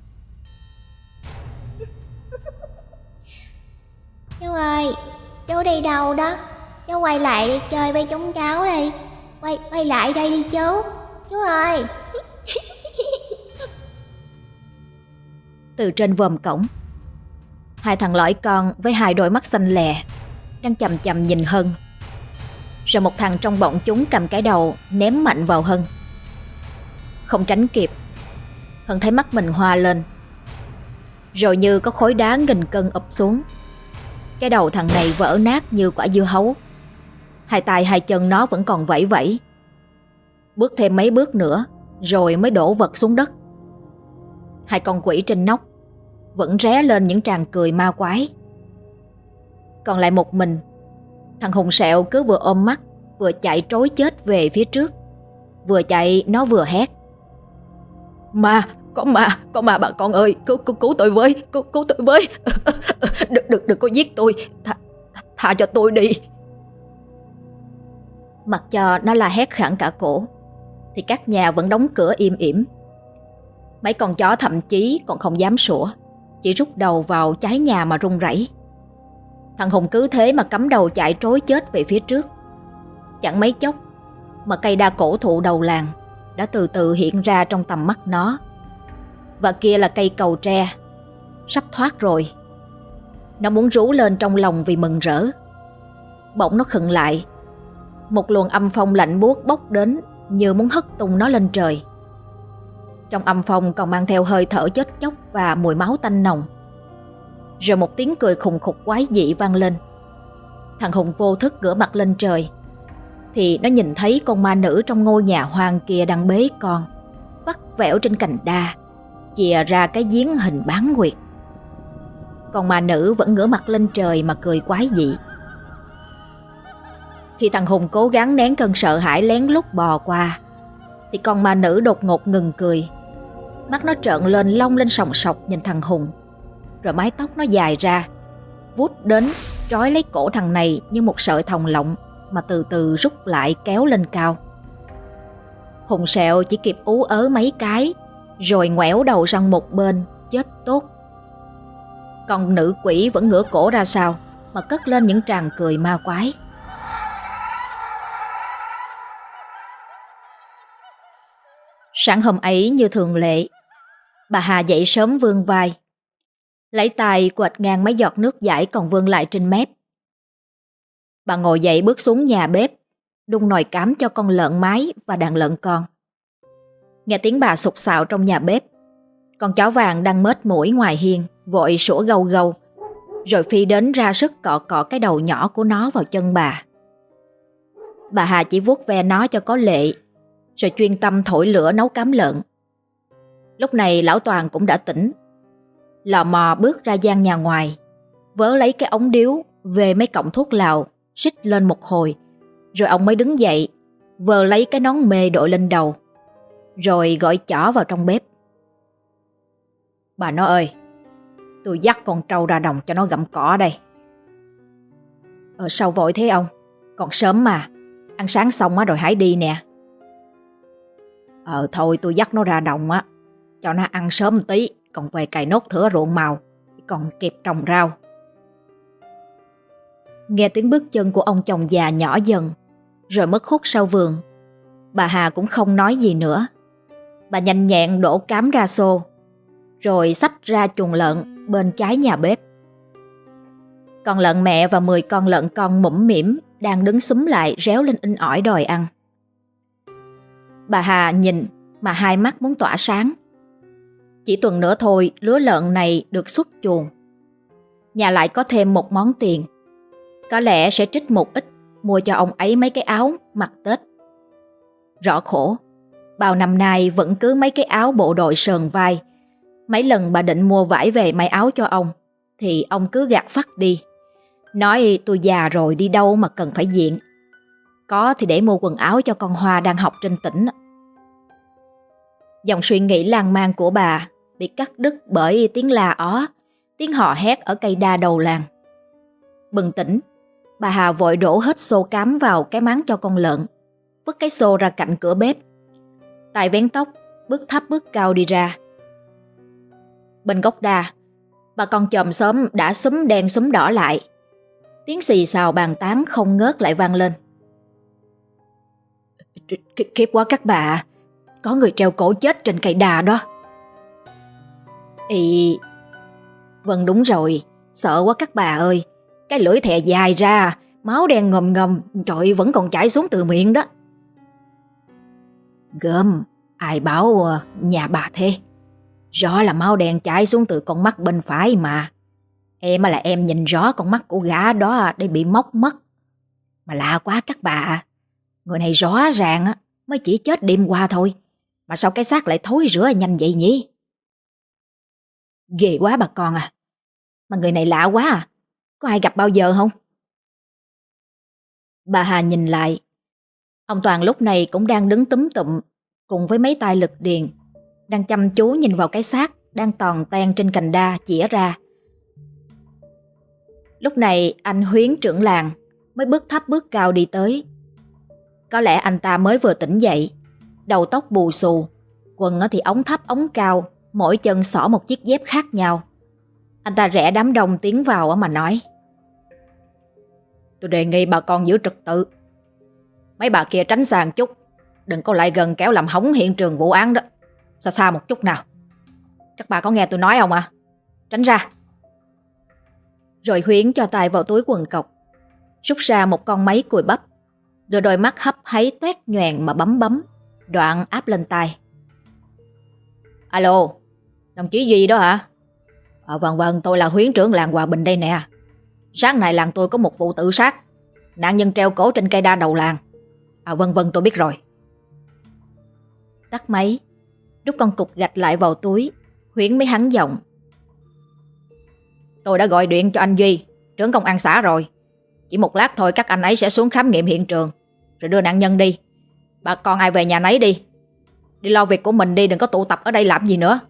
Chú ơi, chú đi đâu đó? Chú quay lại đi chơi với chúng cháu đi. Quay, quay lại đây đi chú. Chú ơi. Từ trên vòm cổng, hai thằng lõi con với hai đôi mắt xanh lè đang chằm chằm nhìn Hân. Rồi một thằng trong bọn chúng cầm cái đầu ném mạnh vào Hân. Không tránh kịp, Hân thấy mắt mình hoa lên, rồi như có khối đá nghìn cân ập xuống. Cái đầu thằng này vỡ nát như quả dưa hấu. Hai tay hai chân nó vẫn còn vẫy vẫy. bước thêm mấy bước nữa rồi mới đổ vật xuống đất. Hai con quỷ trên nóc vẫn ré lên những tràng cười ma quái. Còn lại một mình, thằng Hùng Sẹo cứ vừa ôm mắt vừa chạy trối chết về phía trước. Vừa chạy nó vừa hét: "Ma, có ma, có ma bà con ơi, cứu cứu cứu tôi với, cứu cứu tôi với. đừng đừng đừng có giết tôi, tha, tha cho tôi đi." Mặc cho nó la hét khản cả cổ thì các nhà vẫn đóng cửa im ỉm. Mấy con chó thậm chí còn không dám sủa, chỉ rút đầu vào cháy nhà mà run rẩy. Thằng Hùng cứ thế mà cắm đầu chạy trối chết về phía trước. Chẳng mấy chốc mà cây đa cổ thụ đầu làng đã từ từ hiện ra trong tầm mắt nó. Và kia là cây cầu tre, sắp thoát rồi. Nó muốn rú lên trong lòng vì mừng rỡ. Bỗng nó khựng lại. Một luồng âm phong lạnh buốt bốc đến như muốn hất tung nó lên trời. Trong âm phong còn mang theo hơi thở chết chóc và mùi máu tanh nồng. Rồi một tiếng cười khùng khục quái dị vang lên. Thằng Hùng vô thức ngửa mặt lên trời thì nó nhìn thấy con ma nữ trong ngôi nhà hoang kia đang bế con, vắt vẻo trên cành đa, chìa ra cái giếng hình bán nguyệt. Con ma nữ vẫn ngửa mặt lên trời mà cười quái dị. Khi thằng Hùng cố gắng nén cơn sợ hãi lén lút bò qua thì con ma nữ đột ngột ngừng cười. Mắt nó trợn lên long lên sòng sọc nhìn thằng Hùng. Rồi mái tóc nó dài ra, vút đến trói lấy cổ thằng này như một sợi thòng lọng mà từ từ rút lại kéo lên cao. Hùng Sẹo chỉ kịp ú ớ mấy cái rồi ngoẻo đầu sang một bên chết tốt. Còn nữ quỷ vẫn ngửa cổ ra sau mà cất lên những tràng cười ma quái. Sáng hôm ấy như thường lệ, bà Hà dậy sớm vươn vai, lấy tay quệt ngang mấy giọt nước dãi còn vương lại trên mép. Bà ngồi dậy bước xuống nhà bếp, đun nồi cám cho con lợn mái và đàn lợn con. Nghe tiếng bà sục sạo trong nhà bếp, con chó vàng đang mết mũi ngoài hiên vội sủa gâu gâu, rồi phi đến ra sức cọ cọ cái đầu nhỏ của nó vào chân bà. Bà Hà chỉ vuốt ve nó cho có lệ, rồi chuyên tâm thổi lửa nấu cám lợn. Lúc này lão Toàn cũng đã tỉnh, lò mò bước ra gian nhà ngoài, vớ lấy cái ống điếu về mấy cọng thuốc lào, xích lên một hồi, rồi ông mới đứng dậy, vờ lấy cái nón mê đội lên đầu, rồi gọi chỏ vào trong bếp. "Bà nó ơi, tôi dắt con trâu ra đồng cho nó gặm cỏ đây." "Ờ sao vội thế ông? Còn sớm mà, ăn sáng xong á rồi hãy đi nè." "Ờ thôi tôi dắt nó ra đồng á, cho nó ăn sớm một tí, còn về cày nốt thửa ruộng màu, còn kịp trồng rau." Nghe tiếng bước chân của ông chồng già nhỏ dần, rồi mất hút sau vườn, bà Hà cũng không nói gì nữa. Bà nhanh nhẹn đổ cám ra xô, rồi xách ra chuồng lợn bên trái nhà bếp. Con lợn mẹ và mười con lợn con mũm mĩm đang đứng xúm lại réo lên inh ỏi đòi ăn. Bà Hà nhìn mà hai mắt muốn tỏa sáng. Chỉ tuần nữa thôi lứa lợn này được xuất chuồng, nhà lại có thêm một món tiền. Có lẽ sẽ trích một ít mua cho ông ấy mấy cái áo mặc Tết. Rõ khổ, bao năm nay vẫn cứ mấy cái áo bộ đội sờn vai. Mấy lần bà định mua vải về may áo cho ông thì ông cứ gạt phắt đi, nói tôi già rồi đi đâu mà cần phải diện. Có thì để mua quần áo cho con Hoa đang học trên tỉnh. Dòng suy nghĩ lan man của bà bị cắt đứt bởi tiếng la ó, tiếng hò hét ở cây đa đầu làng. Bừng tỉnh, bà Hà vội đổ hết xô cám vào cái máng cho con lợn, vứt cái xô ra cạnh cửa bếp. Tay vén tóc, bước thấp bước cao đi ra. Bên gốc đa, bà con chòm xóm đã xúm đen xúm đỏ lại. Tiếng xì xào bàn tán không ngớt lại vang lên. "Khiếp quá các bà, có người treo cổ chết trên cây đà đó." "Ý, vâng đúng rồi, sợ quá các bà ơi. Cái lưỡi thè dài ra, máu đen ngòm ngòm, trời vẫn còn chảy xuống từ miệng đó." "Gớm, ai bảo nhà bà thế? Rõ là máu đen chảy xuống từ con mắt bên phải mà. Em là em nhìn rõ con mắt của gã đó để bị móc mất. Mà lạ quá các bà, người này rõ ràng mới chỉ chết đêm qua thôi, mà sao cái xác lại thối rữa nhanh vậy nhỉ? Ghê quá bà con à. Mà người này lạ quá à. Có ai gặp bao giờ không? Bà Hà nhìn lại. Ông Toàn lúc này cũng đang đứng túm tụm cùng với mấy tay lực điền, đang chăm chú nhìn vào cái xác đang tòn ten trên cành đa chĩa ra. Lúc này anh Huyến trưởng làng mới bước thấp bước cao đi tới. Có lẽ anh ta mới vừa tỉnh dậy, đầu tóc bù xù, quần thì ống thấp ống cao, mỗi chân xỏ một chiếc dép khác nhau. Anh ta rẽ đám đông tiến vào mà nói: Tôi đề nghị bà con giữ trật tự. Mấy bà kia tránh xa một chút, đừng có lại gần kéo làm hỏng hiện trường vụ án đó. Xa xa một chút nào. Các bà có nghe tôi nói không à? Tránh ra. Rồi Huyến cho tay vào túi quần cộc, rút ra một con máy cùi bắp, đưa đôi mắt hấp háy toét nhoèn mà bấm bấm, đoạn áp lên tai. Alo, đồng chí Duy đó hả? À, vâng vâng, tôi là Huyến trưởng làng Hòa Bình đây nè. Sáng nay làng tôi có một vụ tự sát, nạn nhân treo cổ trên cây đa đầu làng. À vâng vâng, tôi biết rồi. Tắt máy, đút con cục gạch lại vào túi, Huyến mới hắn giọng: Tôi đã gọi điện cho anh Duy, trưởng công an xã rồi. Chỉ một lát thôi các anh ấy sẽ xuống khám nghiệm hiện trường, rồi đưa nạn nhân đi. Bà con ai về nhà nấy đi. Đi lo việc của mình đi, đừng có tụ tập ở đây làm gì nữa.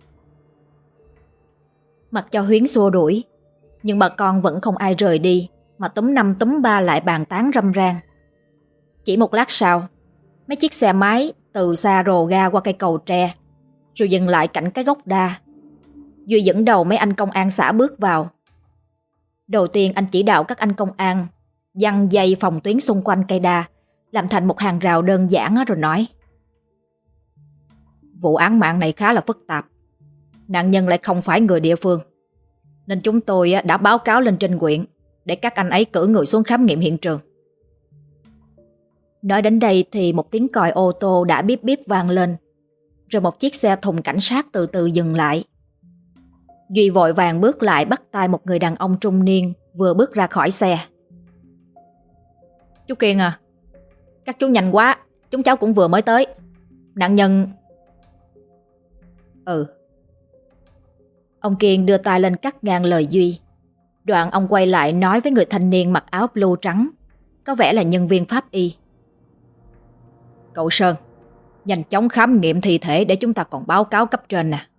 Mặc cho Huyến xua đuổi, nhưng bà con vẫn không ai rời đi, mà túm năm túm ba lại bàn tán râm ran. Chỉ một lát sau, mấy chiếc xe máy từ xa rồ ga qua cây cầu tre, rồi dừng lại cạnh cái gốc đa. Duy dẫn đầu mấy anh công an xã bước vào. Đầu tiên anh chỉ đạo các anh công an giăng dây phòng tuyến xung quanh cây đa, làm thành một hàng rào đơn giản rồi nói: Vụ án mạng này khá là phức tạp, nạn nhân lại không phải người địa phương, nên chúng tôi đã báo cáo lên trên huyện để các anh ấy cử người xuống khám nghiệm hiện trường. Nói đến đây thì một tiếng còi ô tô đã bíp bíp vang lên, rồi một chiếc xe thùng cảnh sát từ từ dừng lại. Duy vội vàng bước lại bắt tay một người đàn ông trung niên vừa bước ra khỏi xe. Chú Kiên à, các chú nhanh quá, chúng cháu cũng vừa mới tới. Nạn nhân... Ừ. Ông Kiên đưa tay lên cắt ngang lời Duy. Đoạn ông quay lại nói với người thanh niên mặc áo blue trắng, có vẻ là nhân viên pháp y: Cậu Sơn, nhanh chóng khám nghiệm thi thể để chúng ta còn báo cáo cấp trên nè.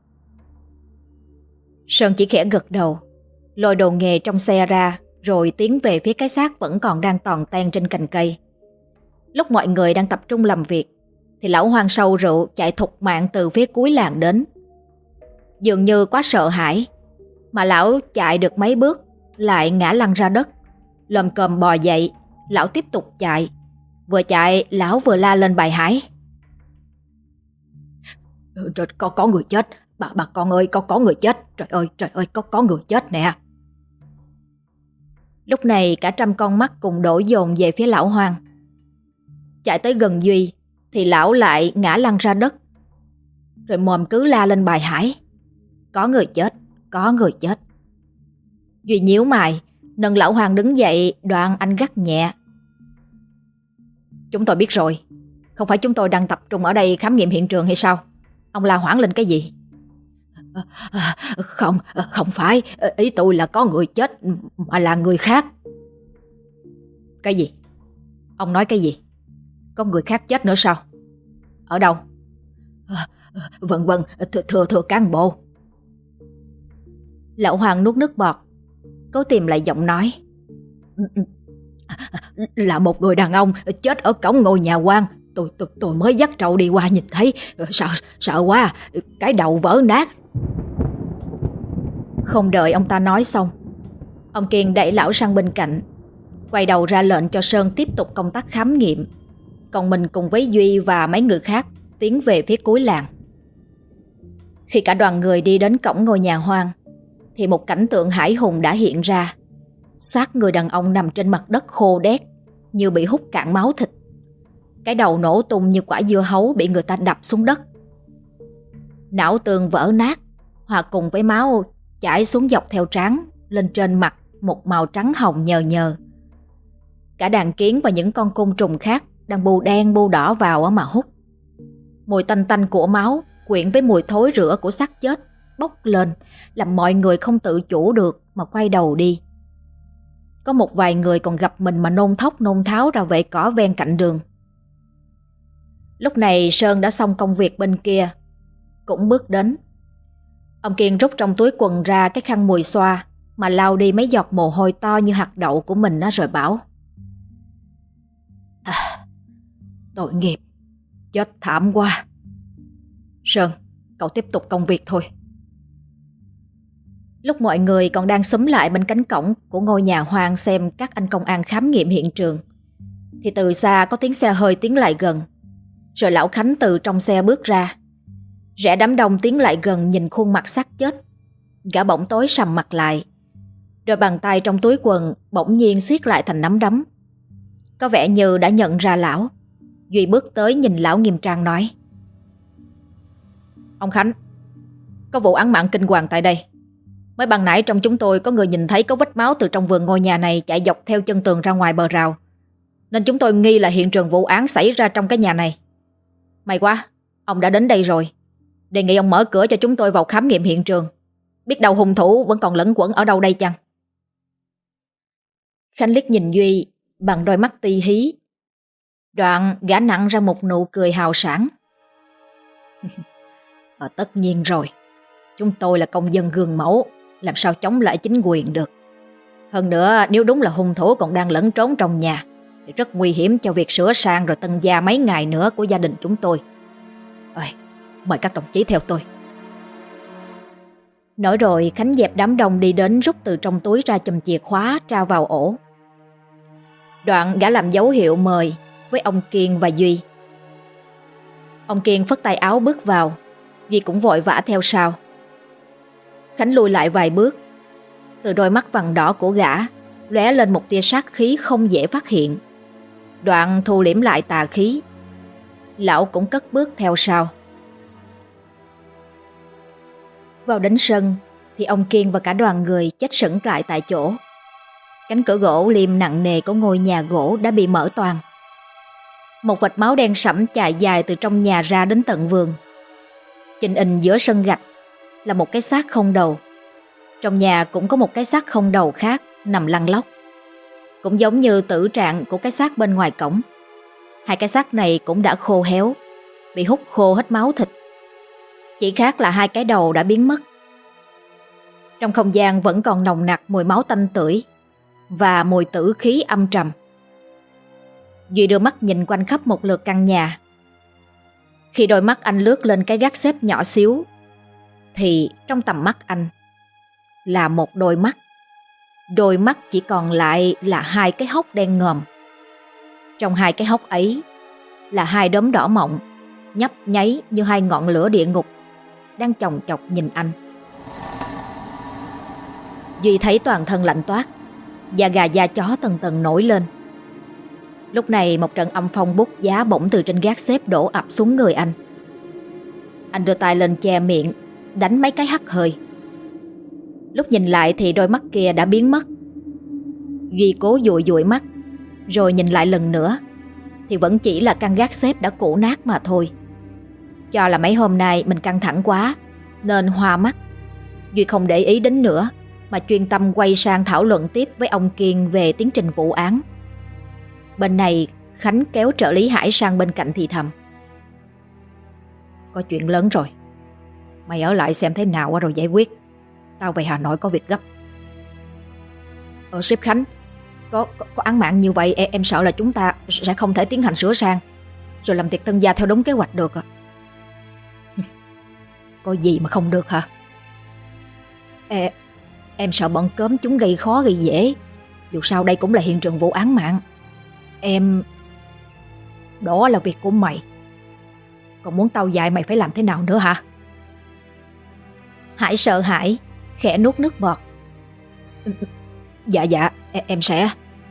Sơn chỉ khẽ gật đầu, lôi đồ nghề trong xe ra, rồi tiến về phía cái xác vẫn còn đang tòn ten trên cành cây. Lúc mọi người đang tập trung làm việc, thì lão hoang sâu rượu chạy thục mạng từ phía cuối làng đến. Dường như quá sợ hãi, mà lão chạy được mấy bước lại ngã lăn ra đất. Lồm cồm bò dậy, lão tiếp tục chạy. Vừa chạy, lão vừa la lên bài hải: Trời, có, có người chết, bà, bà con ơi, có, có người chết, trời ơi, trời ơi, có, có người chết nè. Lúc này cả trăm con mắt cùng đổ dồn về phía lão Hoang. Chạy tới gần Duy thì lão lại ngã lăn ra đất, rồi mồm cứ la lên bài hải: Có người chết, có người chết. Duy nhíu mày, nâng lão Hoang đứng dậy, đoạn anh gắt nhẹ: Chúng tôi biết rồi, không phải chúng tôi đang tập trung ở đây khám nghiệm hiện trường hay sao? Ông la hoảng lên cái gì? À, à, không, không phải, ý tôi là có người chết mà là người khác. Cái gì? Ông nói cái gì? Có người khác chết nữa sao? Ở đâu? À, vâng vâng, thưa, thưa, thưa cán bộ. Lão Hoàng nuốt nước bọt, cố tìm lại giọng nói: Là một người đàn ông chết ở cổng ngôi nhà quan. Tôi, tôi, tôi mới dắt trâu đi qua nhìn thấy, sợ, sợ quá, cái đầu vỡ nát. Không đợi ông ta nói xong, ông Kiên đẩy lão sang bên cạnh, quay đầu ra lệnh cho Sơn tiếp tục công tác khám nghiệm, còn mình cùng với Duy và mấy người khác tiến về phía cuối làng. Khi cả đoàn người đi đến cổng ngôi nhà hoang, thì một cảnh tượng hãi hùng đã hiện ra. Xác người đàn ông nằm trên mặt đất khô đét, như bị hút cạn máu thịt. Cái đầu nổ tung như quả dưa hấu bị người ta đập xuống đất. Não tường vỡ nát, hòa cùng với máu chảy xuống dọc theo trán, lên trên mặt một màu trắng hồng nhờ nhờ. Cả đàn kiến và những con côn trùng khác đang bu đen bu đỏ vào mà hút. Mùi tanh tanh của máu quyện với mùi thối rữa của xác chết bốc lên, làm mọi người không tự chủ được mà quay đầu đi. Có một vài người còn gặp mình mà nôn thốc nôn tháo ra vệ cỏ ven cạnh đường. Lúc này Sơn đã xong công việc bên kia, cũng bước đến. Ông Kiên rút trong túi quần ra cái khăn mùi xoa mà lau đi mấy giọt mồ hôi to như hạt đậu của mình rồi bảo: à, tội nghiệp, chết thảm quá. Sơn, cậu tiếp tục công việc thôi. Lúc mọi người còn đang xúm lại bên cánh cổng của ngôi nhà hoang xem các anh công an khám nghiệm hiện trường, thì từ xa có tiếng xe hơi tiến lại gần. Rồi lão Khánh từ trong xe bước ra. Rẽ đám đông tiến lại gần nhìn khuôn mặt xác chết. Gã bỗng tối sầm mặt lại. Đôi bàn tay trong túi quần bỗng nhiên siết lại thành nắm đấm. Có vẻ như đã nhận ra lão. Duy bước tới nhìn lão nghiêm trang nói: Ông Khánh, có vụ án mạng kinh hoàng tại đây. Mới ban nãy trong chúng tôi có người nhìn thấy có vết máu từ trong vườn ngôi nhà này chạy dọc theo chân tường ra ngoài bờ rào, nên chúng tôi nghi là hiện trường vụ án xảy ra trong cái nhà này. May quá, ông đã đến đây rồi. Đề nghị ông mở cửa cho chúng tôi vào khám nghiệm hiện trường. Biết đâu hung thủ vẫn còn lẫn quẩn ở đâu đây chăng? Khánh liếc nhìn Duy bằng đôi mắt ti hí. Đoạn gã nặng ra một nụ cười hào sảng. Ờ, tất nhiên rồi. Chúng tôi là công dân gương mẫu, làm sao chống lại chính quyền được. Hơn nữa, nếu đúng là hung thủ còn đang lẫn trốn trong nhà thì rất nguy hiểm cho việc sửa sang rồi tân gia mấy ngày nữa của gia đình chúng tôi. Ôi, mời các đồng chí theo tôi. Nói rồi Khánh dẹp đám đông đi đến, rút từ trong túi ra chùm chìa khóa trao vào ổ. Đoạn gã làm dấu hiệu mời với ông Kiên và Duy. Ông Kiên phất tay áo bước vào, Duy cũng vội vã theo sau. Khánh lùi lại vài bước. Từ đôi mắt vằn đỏ của gã lóe lên một tia sát khí không dễ phát hiện. Đoạn thu liễm lại tà khí. Lão cũng cất bước theo sau. Vào đến sân thì ông Kiên và cả đoàn người chết sững lại tại chỗ. Cánh cửa gỗ liềm nặng nề của ngôi nhà gỗ đã bị mở toang. Một vệt máu đen sẫm chảy dài từ trong nhà ra đến tận vườn. Chình ình giữa sân gạch là một cái xác không đầu. Trong nhà cũng có một cái xác không đầu khác nằm lăn lóc, cũng giống như tử trạng của cái xác bên ngoài cổng. Hai cái xác này cũng đã khô héo, bị hút khô hết máu thịt. Chỉ khác là hai cái đầu đã biến mất. Trong không gian vẫn còn nồng nặc mùi máu tanh tưởi và mùi tử khí âm trầm. Duy đưa mắt nhìn quanh khắp một lượt căn nhà. Khi đôi mắt anh lướt lên cái gác xếp nhỏ xíu, thì trong tầm mắt anh là một đôi mắt. Đôi mắt chỉ còn lại là hai cái hốc đen ngòm. Trong hai cái hốc ấy là hai đốm đỏ mọng, nhấp nháy như hai ngọn lửa địa ngục đang chòng chọc nhìn anh. Duy thấy toàn thân lạnh toát, da gà da chó tần tần nổi lên. Lúc này một trận âm phong bút giá bỗng từ trên gác xếp đổ ập xuống người anh. Anh đưa tay lên che miệng, đánh mấy cái hắt hơi. Lúc nhìn lại thì đôi mắt kia đã biến mất. Duy cố dụi dụi mắt, rồi nhìn lại lần nữa thì vẫn chỉ là căn gác xếp đã cũ nát mà thôi. Cho là mấy hôm nay mình căng thẳng quá nên hoa mắt, Duy không để ý đến nữa mà chuyên tâm quay sang thảo luận tiếp với ông Kiên về tiến trình vụ án. Bên này Khánh kéo trợ lý Hải sang bên cạnh thì thầm: Có chuyện lớn rồi, mày ở lại xem thế nào rồi giải quyết. Tao về Hà Nội có việc gấp. Ờ sếp Khánh, Có, có, có án mạng như vậy em, em sợ là chúng ta sẽ không thể tiến hành sửa sang rồi làm tiệc tân gia theo đúng kế hoạch được à. Có gì mà không được hả? Em, em sợ bọn cớm chúng gây khó gây dễ. Dù sao đây cũng là hiện trường vụ án mạng. Em... Đó là việc của mày. Còn muốn tao dạy mày phải làm thế nào nữa hả? Hải sợ hãi, khẽ nuốt nước bọt. Dạ dạ, em, em sẽ...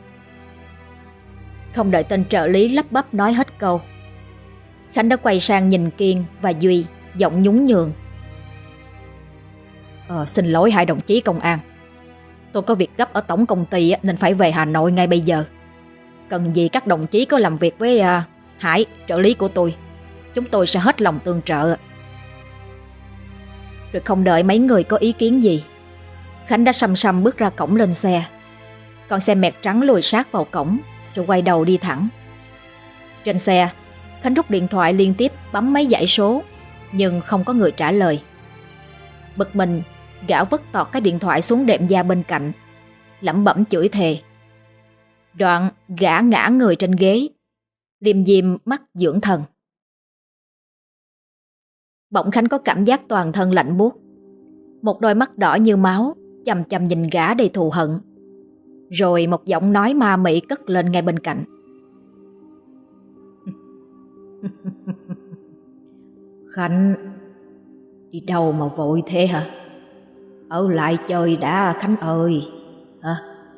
Không đợi tên trợ lý lắp bắp nói hết câu, Khánh đã quay sang nhìn Kiên và Duy, giọng nhún nhường. Ờ, xin lỗi hai đồng chí công an. Tôi có việc gấp ở tổng công ty nên phải về Hà Nội ngay bây giờ. Cần gì các đồng chí có làm việc với uh, Hải, trợ lý của tôi. chúng tôi sẽ hết lòng tương trợ. Rồi không đợi mấy người có ý kiến gì, Khánh đã xăm xăm bước ra cổng lên xe. Con xe mẹt trắng lùi sát vào cổng rồi quay đầu đi thẳng. Trên xe, Khánh rút điện thoại liên tiếp bấm mấy dãy số, nhưng không có người trả lời. Bực mình, gã vứt tọt cái điện thoại xuống đệm da bên cạnh, lẩm bẩm chửi thề. Đoạn gã ngã người trên ghế, liêm diêm mắt dưỡng thần. Bỗng Khánh có cảm giác toàn thân lạnh buốt. Một đôi mắt đỏ như máu chằm chằm nhìn gã đầy thù hận. Rồi một giọng nói ma mị cất lên ngay bên cạnh. Khánh, đi đâu mà vội thế hả? Ở lại chơi đã Khánh ơi. Hả?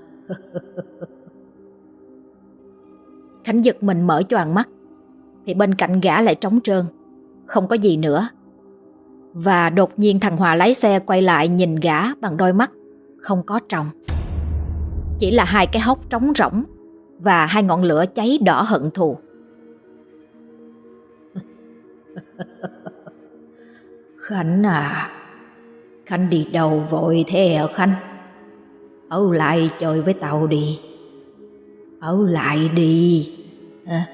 Khánh giật mình mở choàng mắt, thì bên cạnh gã lại trống trơn, không có gì nữa. Và đột nhiên thằng Hòa lái xe quay lại nhìn gã bằng đôi mắt không có tròng. Chỉ là hai cái hốc trống rỗng và hai ngọn lửa cháy đỏ hận thù. Khánh à, Khánh đi đâu vội thế hả Khánh? Ở lại chơi với tao đi. Ở lại đi. À.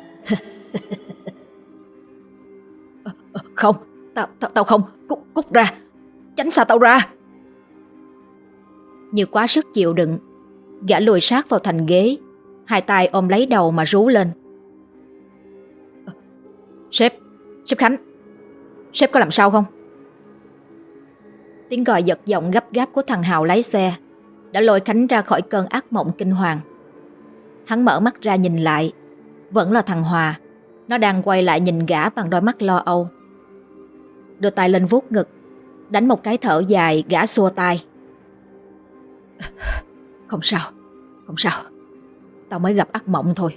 Không, tao, tao, tao không, cút, cút ra, tránh xa tao ra. Như quá sức chịu đựng, gã lùi sát vào thành ghế, hai tay ôm lấy đầu mà rú lên. Sếp, sếp Khánh, sếp có làm sao không? Tiếng gọi giật giọng gấp gáp của thằng Hào lái xe đã lôi Khánh ra khỏi cơn ác mộng kinh hoàng. Hắn mở mắt ra nhìn lại, vẫn là thằng Hòa. Nó đang quay lại nhìn gã bằng đôi mắt lo âu. Đưa tay lên vuốt ngực, đánh một cái thở dài, gã xua tay. Không sao, không sao, tao mới gặp ác mộng thôi.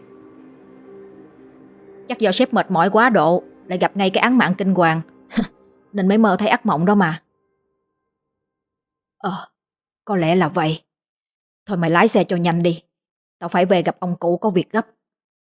Chắc do sếp mệt mỏi quá độ, lại gặp ngay cái án mạng kinh hoàng nên mới mơ thấy ác mộng đó mà. Ờ, có lẽ là vậy. Thôi mày lái xe cho nhanh đi, tao phải về gặp ông cụ có việc gấp.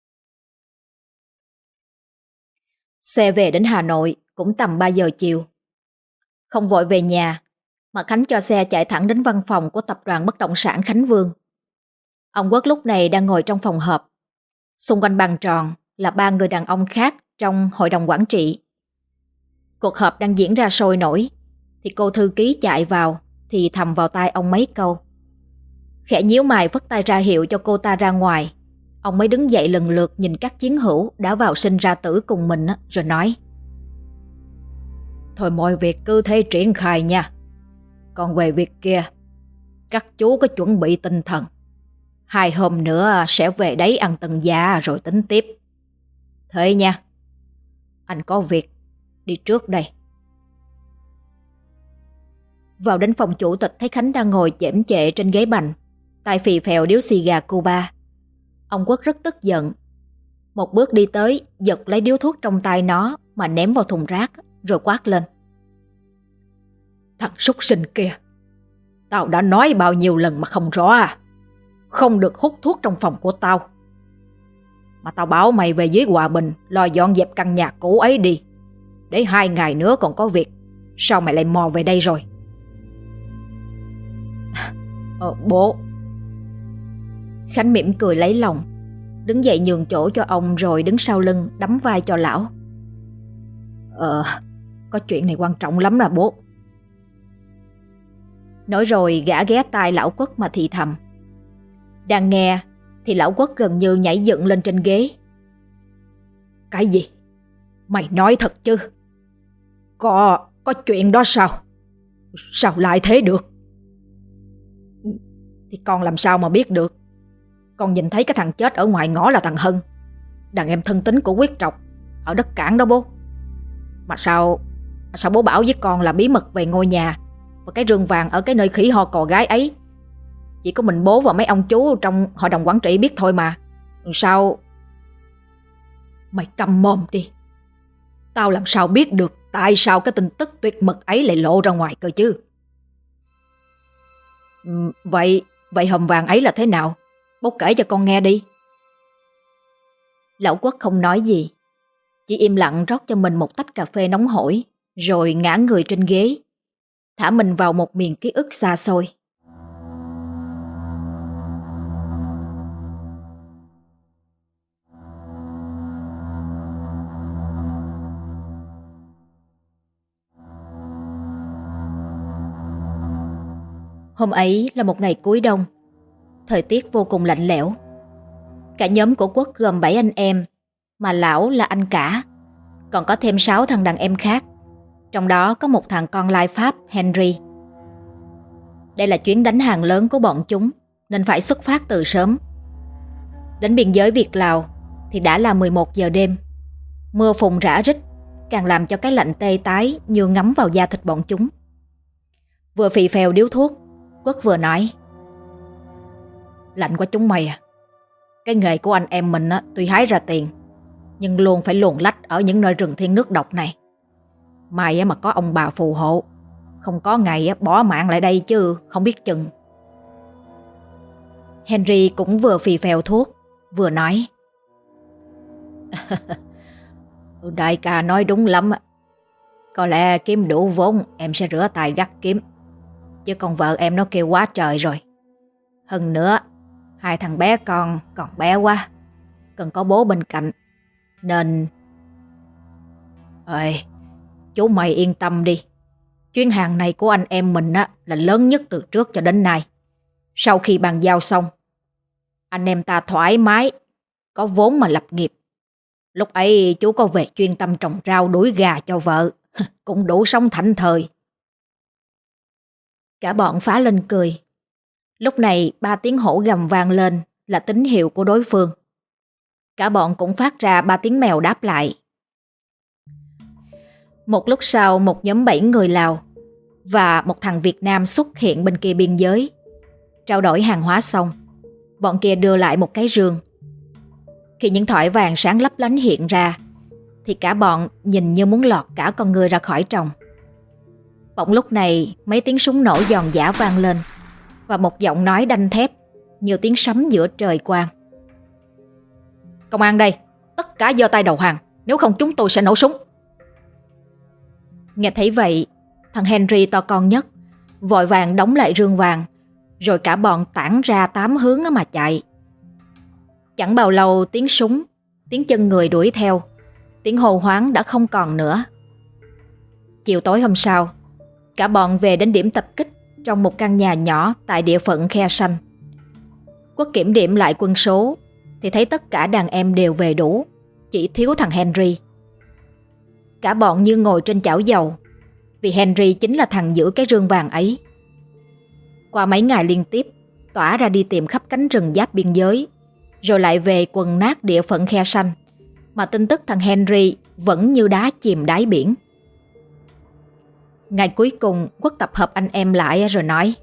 Xe về đến Hà Nội cũng tầm ba giờ chiều. Không vội về nhà, mà Khánh cho xe chạy thẳng đến văn phòng của tập đoàn bất động sản Khánh Vương. Ông Quốc lúc này đang ngồi trong phòng họp. Xung quanh bàn tròn là ba người đàn ông khác trong hội đồng quản trị. Cuộc họp đang diễn ra sôi nổi, thì cô thư ký chạy vào thì thầm vào tai ông mấy câu. Khẽ nhíu mày phất tay ra hiệu cho cô ta ra ngoài. Ông mới đứng dậy lần lượt nhìn các chiến hữu đã vào sinh ra tử cùng mình rồi nói. Thôi mọi việc cứ thế triển khai nha. Còn về việc kia, các chú có chuẩn bị tinh thần. Hai hôm nữa sẽ về đấy ăn tân gia rồi tính tiếp. Thế nha. Anh có việc, đi trước đây. Vào đến phòng chủ tịch thấy Khánh đang ngồi chễm chệ trên ghế bành, tay phì phèo điếu xì gà Cuba. Ông Quốc rất tức giận. Một bước đi tới, giật lấy điếu thuốc trong tay nó mà ném vào thùng rác, rồi quát lên. Thằng súc sinh kia, tao đã nói bao nhiêu lần mà không rõ à? Không được hút thuốc trong phòng của tao. Mà tao bảo mày về dưới Hòa Bình lo dọn dẹp căn nhà cũ ấy đi, để hai ngày nữa còn có việc. Sao mày lại mò về đây rồi? Ờ, bố. Khánh mỉm cười lấy lòng, đứng dậy nhường chỗ cho ông rồi đứng sau lưng đấm vai cho lão. Ờ, có chuyện này quan trọng lắm là bố. Nói rồi gã ghé tai lão Quốc mà thì thầm. Đang nghe thì lão Quốc gần như nhảy dựng lên trên ghế. Cái gì? Mày nói thật chứ? Có, có chuyện đó sao? Sao lại thế được? Thì con làm sao mà biết được? Con nhìn thấy cái thằng chết ở ngoài ngõ là thằng Hân, đàn em thân tín của Quyết Trọc ở đất Cảng đó bố. Mà sao mà sao bố bảo với con là bí mật về ngôi nhà và cái rương vàng ở cái nơi khỉ ho cò gái ấy chỉ có mình bố và mấy ông chú trong hội đồng quản trị biết thôi mà. Sao? Mày câm mồm đi. Tao làm sao biết được tại sao cái tin tức tuyệt mật ấy lại lộ ra ngoài cơ chứ? Vậy Vậy hòm vàng ấy là thế nào? Bố kể cho con nghe đi. Lão Quốc không nói gì, chỉ im lặng rót cho mình một tách cà phê nóng hổi, rồi ngã người trên ghế, thả mình vào một miền ký ức xa xôi. Hôm ấy là một ngày cuối đông, thời tiết vô cùng lạnh lẽo. Cả nhóm của Quốc gồm bảy anh em, mà lão là anh cả, còn có thêm sáu thằng đàn em khác, trong đó có một thằng con lai Pháp, Henry. Đây là chuyến đánh hàng lớn của bọn chúng, nên phải xuất phát từ sớm. Đến biên giới Việt Lào thì đã là mười một giờ đêm. Mưa phùn rã rích, càng làm cho cái lạnh tê tái như ngấm vào da thịt bọn chúng. Vừa phì phèo điếu thuốc, Quốc vừa nói: "Lạnh quá chúng mày à. Cái nghề của anh em mình á, tuy hái ra tiền, nhưng luôn phải luồn lách ở những nơi rừng thiên nước độc này. May mà có ông bà phù hộ, không có ngày bỏ mạng lại đây chứ không biết chừng." Henry cũng vừa phì phèo thuốc, vừa nói: "Đại ca nói đúng lắm. Có lẽ kiếm đủ vốn em sẽ rửa tay gắt kiếm, chứ con vợ em nó kêu quá trời rồi. Hơn nữa, hai thằng bé con còn bé quá, cần có bố bên cạnh. Nên... Ơi, chú mày yên tâm đi. Chuyến hàng này của anh em mình á, là lớn nhất từ trước cho đến nay. Sau khi bàn giao xong, anh em ta thoải mái, có vốn mà lập nghiệp. Lúc ấy chú có về chuyên tâm trồng rau đuổi gà cho vợ, cũng đủ sống thảnh thơi." Cả bọn phá lên cười. Lúc này ba tiếng hổ gầm vang lên là tín hiệu của đối phương. Cả bọn cũng phát ra ba tiếng mèo đáp lại. Một lúc sau, một nhóm bảy người Lào và một thằng Việt Nam xuất hiện bên kia biên giới. Trao đổi hàng hóa xong, bọn kia đưa lại một cái rương. Khi những thỏi vàng sáng lấp lánh hiện ra, thì cả bọn nhìn như muốn lọt cả con người ra khỏi tròng. Bỗng lúc này mấy tiếng súng nổ giòn giã vang lên, và một giọng nói đanh thép như tiếng sấm giữa trời quang: "Công an đây, tất cả giơ tay đầu hàng, nếu không chúng tôi sẽ nổ súng." Nghe thấy vậy, thằng Henry to con nhất vội vàng đóng lại rương vàng, rồi cả bọn tản ra tám hướng mà chạy. Chẳng bao lâu tiếng súng, tiếng chân người đuổi theo, tiếng hô hoáng đã không còn nữa. Chiều tối hôm sau, cả bọn về đến điểm tập kích trong một căn nhà nhỏ tại địa phận Khe Sanh. Quốc kiểm điểm lại quân số thì thấy tất cả đàn em đều về đủ, chỉ thiếu thằng Henry. Cả bọn như ngồi trên chảo dầu, vì Henry chính là thằng giữ cái rương vàng ấy. Qua mấy ngày liên tiếp tỏa ra đi tìm khắp cánh rừng giáp biên giới, rồi lại về quần nát địa phận Khe Sanh, mà tin tức thằng Henry vẫn như đá chìm đáy biển. Ngày cuối cùng, Quốc tập hợp anh em lại rồi nói: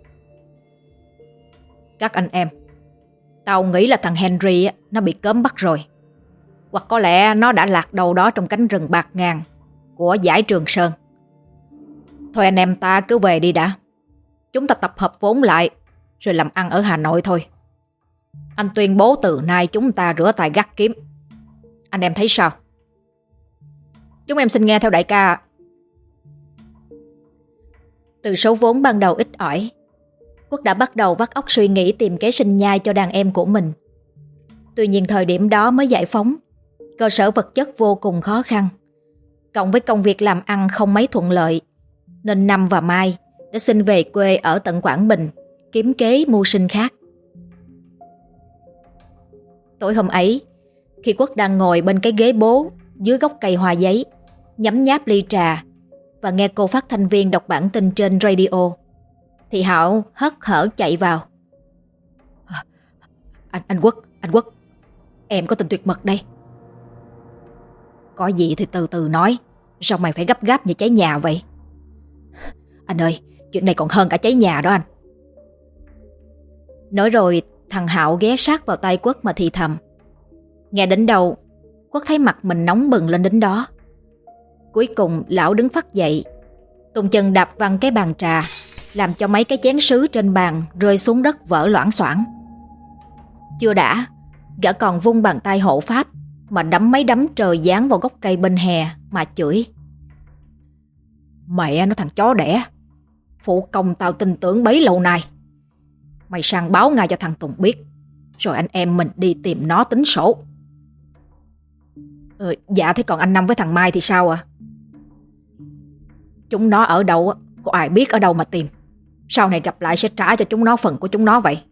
"Các anh em, tao nghĩ là thằng Henry nó bị cớm bắt rồi. Hoặc có lẽ nó đã lạc đâu đó trong cánh rừng bạt ngàn của dãy Trường Sơn. Thôi anh em ta cứ về đi đã. Chúng ta tập hợp vốn lại rồi làm ăn ở Hà Nội thôi. Anh tuyên bố từ nay chúng ta rửa tay gắt kiếm. Anh em thấy sao?" "Chúng em xin nghe theo đại ca." Từ số vốn ban đầu ít ỏi, Quốc đã bắt đầu vắt óc suy nghĩ tìm kế sinh nhai cho đàn em của mình. Tuy nhiên thời điểm đó mới giải phóng, cơ sở vật chất vô cùng khó khăn, cộng với công việc làm ăn không mấy thuận lợi, nên Năm và Mai đã xin về quê ở tận Quảng Bình, kiếm kế mưu sinh khác. Tối hôm ấy, khi Quốc đang ngồi bên cái ghế bố dưới gốc cây hoa giấy, nhấm nháp ly trà và nghe cô phát thanh viên đọc bản tin trên radio, thì Hảo hớt hở chạy vào. Anh, anh Quốc, anh Quốc, em có tin tuyệt mật đây." "Có gì thì từ từ nói, sao mày phải gấp gáp như cháy nhà vậy?" "Anh ơi, chuyện này còn hơn cả cháy nhà đó anh." Nói rồi thằng Hạo ghé sát vào tay Quốc mà thì thầm. Nghe đến đầu, Quốc thấy mặt mình nóng bừng lên đến đó. Cuối cùng lão đứng phắt dậy, tung chân đạp văng cái bàn trà, làm cho mấy cái chén sứ trên bàn rơi xuống đất vỡ loảng xoảng. Chưa đã, gã còn vung bàn tay hộ pháp, mà đấm mấy đấm trời giáng vào gốc cây bên hè mà chửi. Mẹ nó thằng chó đẻ, phụ công tao tin tưởng bấy lâu nay. Mày sang báo ngay cho thằng Tùng biết, rồi anh em mình đi tìm nó tính sổ. Ừ, dạ thế còn anh Năm với thằng Mai thì sao ạ? À? Chúng nó ở đâu có ai biết ở đâu mà tìm. Sau này gặp lại sẽ trả cho chúng nó phần của chúng nó vậy.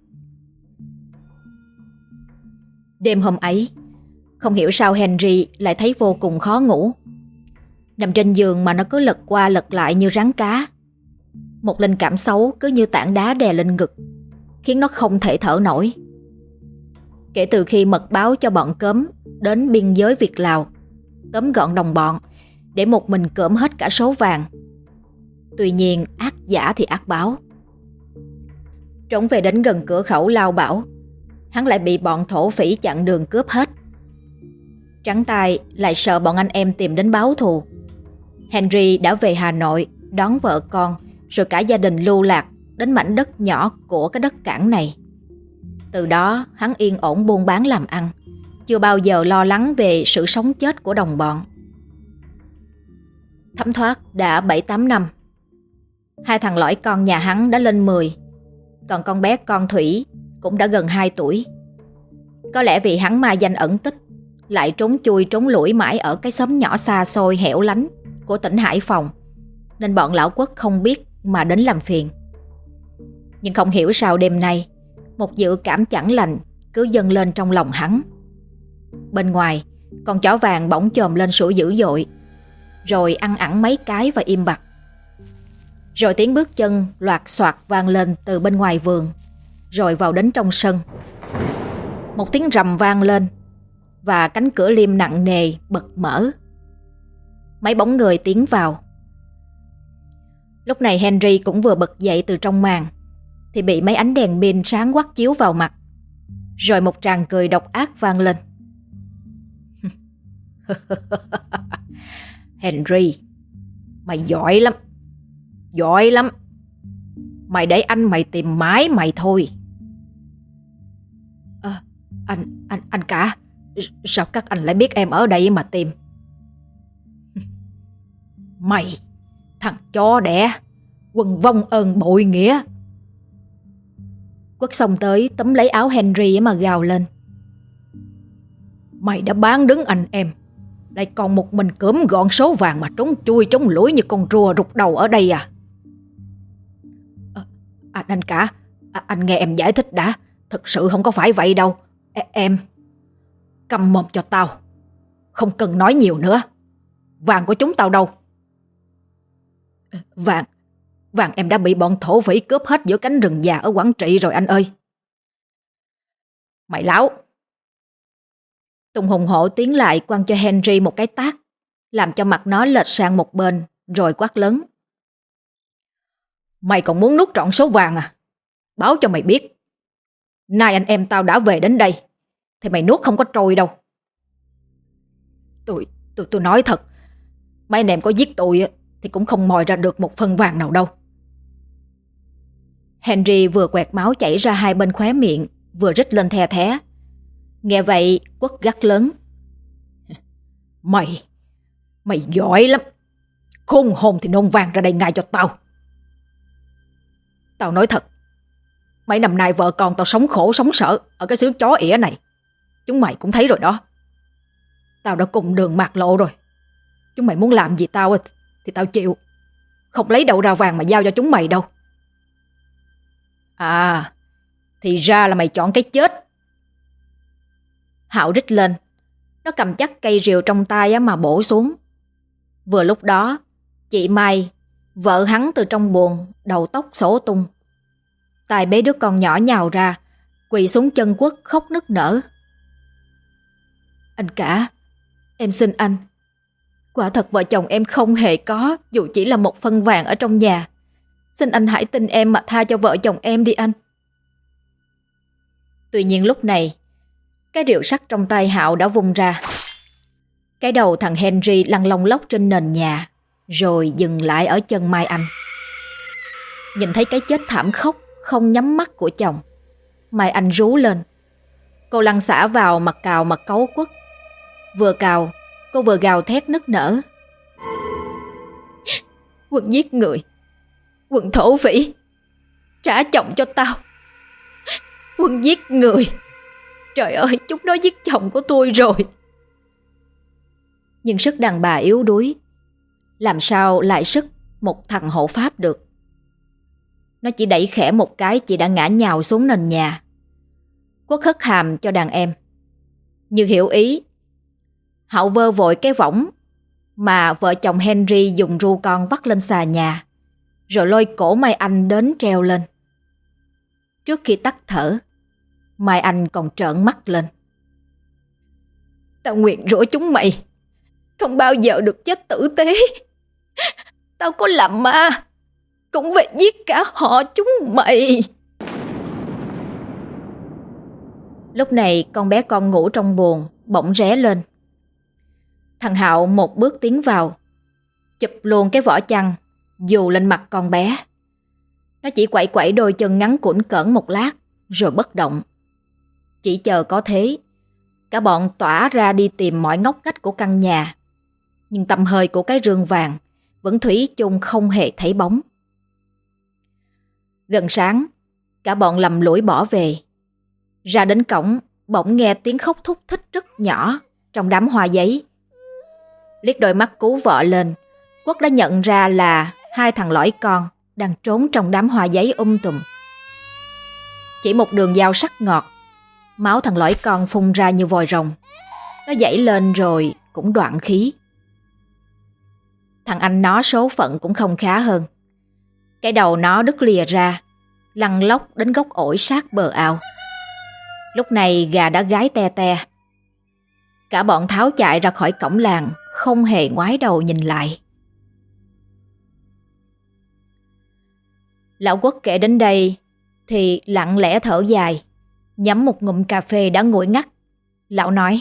Đêm hôm ấy, không hiểu sao Henry lại thấy vô cùng khó ngủ. Nằm trên giường mà nó cứ lật qua lật lại như rắn cá. Một linh cảm xấu cứ như tảng đá đè lên ngực, khiến nó không thể thở nổi. Kể từ khi mật báo cho bọn cớm đến biên giới Việt Lào, tóm gọn đồng bọn để một mình cỡm hết cả số vàng. Tuy nhiên ác giả thì ác báo. Trống về đến gần cửa khẩu Lao Bảo, hắn lại bị bọn thổ phỉ chặn đường cướp hết. Trắng tay lại sợ bọn anh em tìm đến báo thù. Henry đã về Hà Nội đón vợ con, rồi cả gia đình lưu lạc đến mảnh đất nhỏ của cái đất cảng này. Từ đó hắn yên ổn buôn bán làm ăn, chưa bao giờ lo lắng về sự sống chết của đồng bọn. Thấm thoát đã bảy tám năm. Hai thằng lõi con nhà hắn đã lên mười, còn con bé con Thủy cũng đã gần hai tuổi. Có lẽ vì hắn mai danh ẩn tích, lại trốn chui trốn lủi mãi ở cái xóm nhỏ xa xôi hẻo lánh của tỉnh Hải Phòng, nên bọn lão Quất không biết mà đến làm phiền. Nhưng không hiểu sao đêm nay một dự cảm chẳng lành cứ dâng lên trong lòng hắn. Bên ngoài, con chó vàng bỗng chồm lên sủa dữ dội, rồi ăn ẳng mấy cái và im bặt. Rồi tiếng bước chân loạt soạt vang lên từ bên ngoài vườn, rồi vào đến trong sân. Một tiếng rầm vang lên và cánh cửa liêm nặng nề bật mở. Mấy bóng người tiến vào. Lúc này Henry cũng vừa bật dậy từ trong màn, thì bị mấy ánh đèn pin sáng quắc chiếu vào mặt. Rồi một tràng cười độc ác vang lên. Henry, mày giỏi lắm, giỏi lắm. Mày để anh mày tìm mãi mày thôi. À, anh, anh, anh cả, sao các anh lại biết em ở đây mà tìm? Mày, thằng chó đẻ, quần vong ơn bội nghĩa. Quất xông tới tấm lấy áo Henry mà gào lên. Mày đã bán đứng anh em, lại còn một mình cướm gọn số vàng mà trốn chui trốn lủi như con rùa rụt đầu ở đây à? À, anh, anh cả, anh nghe em giải thích đã. Thật sự không có phải vậy đâu. E, em câm mồm cho tao, không cần nói nhiều nữa. Vàng của chúng tao đâu? Vàng Vàng em đã bị bọn thổ phỉ cướp hết giữa cánh rừng già ở Quảng Trị rồi anh ơi. Mày láo! Tùng hùng hổ tiến lại quăng cho Henry một cái tát, làm cho mặt nó lệch sang một bên, rồi quát lớn. Mày còn muốn nuốt trọn số vàng à? Báo cho mày biết, nay anh em tao đã về đến đây, thì mày nuốt không có trôi đâu. Tôi, tôi, tôi nói thật, mấy anh em có giết tôi thì cũng không mòi ra được một phân vàng nào đâu. Henry vừa quẹt máu chảy ra hai bên khóe miệng, vừa rít lên the thé. Nghe vậy, Quất gắt lớn. Mày, mày giỏi lắm. Khôn hồn thì nôn vàng ra đây ngay cho tao. Tao nói thật, mấy năm nay vợ con tao sống khổ sống sợ ở cái xứ chó ỉa này. Chúng mày cũng thấy rồi đó. Tao đã cùng đường mạt lộ rồi. Chúng mày muốn làm gì tao thì tao chịu. Không lấy đâu ra vàng mà giao cho chúng mày đâu. À, thì ra là mày chọn cái chết. Hạo rít lên. Nó cầm chắc cây rìu trong tay mà bổ xuống. Vừa lúc đó, chị Mai, vợ hắn từ trong buồng, đầu tóc xổ tung. Tài bế đứa con nhỏ nhào ra, quỳ xuống chân Quất khóc nức nở. Anh cả, em xin anh. Quả thật vợ chồng em không hề có dù chỉ là một phân vàng ở trong nhà. Xin anh hãy tin em mà tha cho vợ chồng em đi anh. Tuy nhiên lúc này, cái rìu sắt trong tay Hạo đã vung ra. Cái đầu thằng Henry lăn lông lóc trên nền nhà, rồi dừng lại ở chân Mai Anh. Nhìn thấy cái chết thảm khốc không nhắm mắt của chồng, Mai Anh rú lên. Cô lăn xả vào mặt cào mặt cấu Quất. Vừa cào, cô vừa gào thét nức nở. Quân giết người, Quân thổ phỉ, trả chồng cho tao. Quân giết người, trời ơi, chúng nó giết chồng của tôi rồi. Nhưng sức đàn bà yếu đuối, làm sao lại sức một thằng hộ pháp được. Nó chỉ đẩy khẽ một cái, chị đã ngã nhào xuống nền nhà. Quốc hất hàm cho đàn em. Như hiểu ý, Hậu vơ vội cái võng mà vợ chồng Henry dùng ru con vắt lên xà nhà, rồi lôi cổ Mai Anh đến treo lên. Trước khi tắt thở, Mai Anh còn trợn mắt lên. Tao nguyện rủa chúng mày không bao giờ được chết tử tế. Tao có làm ma cũng phải giết cả họ chúng mày. Lúc này con bé con ngủ trong buồng bỗng ré lên. Thằng Hạo một bước tiến vào, chụp luôn cái vỏ chăn dù lên mặt con bé. Nó chỉ quậy quậy đôi chân ngắn cũn cỡn một lát rồi bất động. Chỉ chờ có thế, cả bọn tỏa ra đi tìm mọi ngóc ngách của căn nhà. Nhưng tầm hơi của cái rương vàng vẫn thủy chung không hề thấy bóng. Gần sáng, cả bọn lầm lũi bỏ về. Ra đến cổng, bỗng nghe tiếng khóc thúc thích rất nhỏ trong đám hoa giấy. Liếc đôi mắt cứu vợ lên, Quốc đã nhận ra là hai thằng lõi con đang trốn trong đám hoa giấy um tùm. Chỉ một đường dao sắc ngọt, máu thằng lõi con phun ra như vòi rồng. Nó dãy lên rồi cũng đoạn khí. Thằng anh nó số phận cũng không khá hơn. Cái đầu nó đứt lìa ra, lăn lóc đến gốc ổi sát bờ ao. Lúc này gà đã gáy te te. Cả bọn tháo chạy ra khỏi cổng làng, không hề ngoái đầu nhìn lại. Lão Quốc kể đến đây thì lặng lẽ thở dài, nhắm một ngụm cà phê đã nguội ngắt. Lão nói: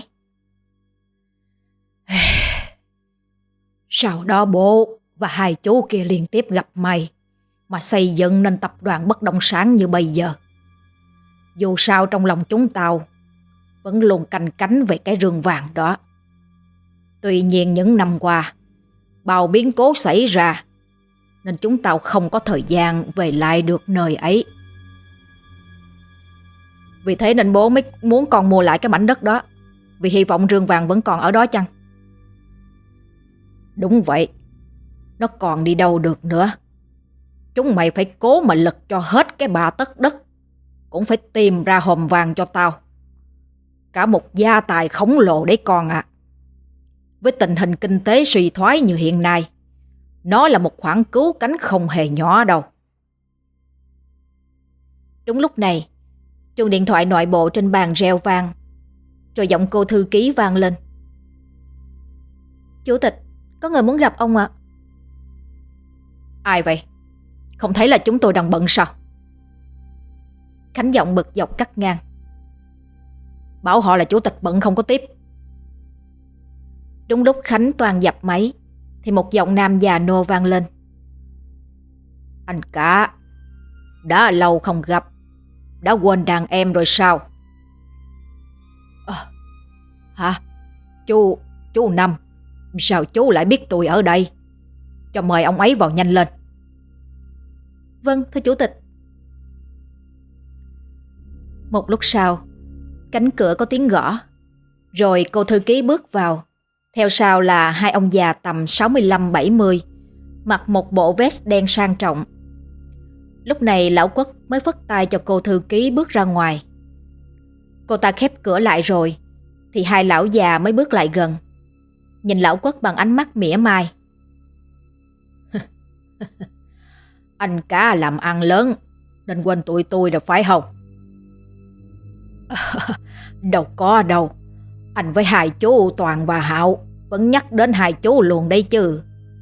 Sau đó bố và hai chú kia liên tiếp gặp mày mà xây dựng nên tập đoàn bất động sản như bây giờ. Dù sao trong lòng chúng tao vẫn luôn canh cánh về cái rương vàng đó. Tuy nhiên những năm qua bao biến cố xảy ra nên chúng tao không có thời gian về lại được nơi ấy. Vì thế nên bố mới muốn con mua lại cái mảnh đất đó, vì hy vọng rương vàng vẫn còn ở đó chăng? Đúng vậy, nó còn đi đâu được nữa. Chúng mày phải cố mà lật cho hết cái bà tất đất, cũng phải tìm ra hòm vàng cho tao. Cả một gia tài khổng lồ đấy con ạ. À. Với tình hình kinh tế suy thoái như hiện nay, nó là một khoản cứu cánh không hề nhỏ đâu. Đúng lúc này, chuông điện thoại nội bộ trên bàn reo vang, rồi giọng cô thư ký vang lên. Chủ tịch, có người muốn gặp ông ạ. Ai vậy? Không thấy là chúng tôi đang bận sao? Khánh giọng bực dọc cắt ngang. Bảo họ là chủ tịch bận không có tiếp. Đúng lúc Khánh toàn dập máy thì một giọng nam già nô vang lên. Anh cả, đã lâu không gặp, đã quên đàn em rồi sao? À, hả? Chú, chú Năm, sao chú lại biết tôi ở đây? Cho mời ông ấy vào nhanh lên. Vâng, thưa chủ tịch. Một lúc sau, cánh cửa có tiếng gõ, rồi cô thư ký bước vào. Theo sau là hai ông già tầm sáu mươi lăm bảy mươi, mặc một bộ vest đen sang trọng. Lúc này lão Quốc mới phất tay cho cô thư ký bước ra ngoài. Cô ta khép cửa lại rồi thì hai lão già mới bước lại gần, nhìn lão Quốc bằng ánh mắt mỉa mai. Anh cả làm ăn lớn nên quên tụi tôi rồi phải không? Đâu có đâu, anh với hai chú Toàn và Hạo vẫn nhắc đến hai chú luôn đấy chứ.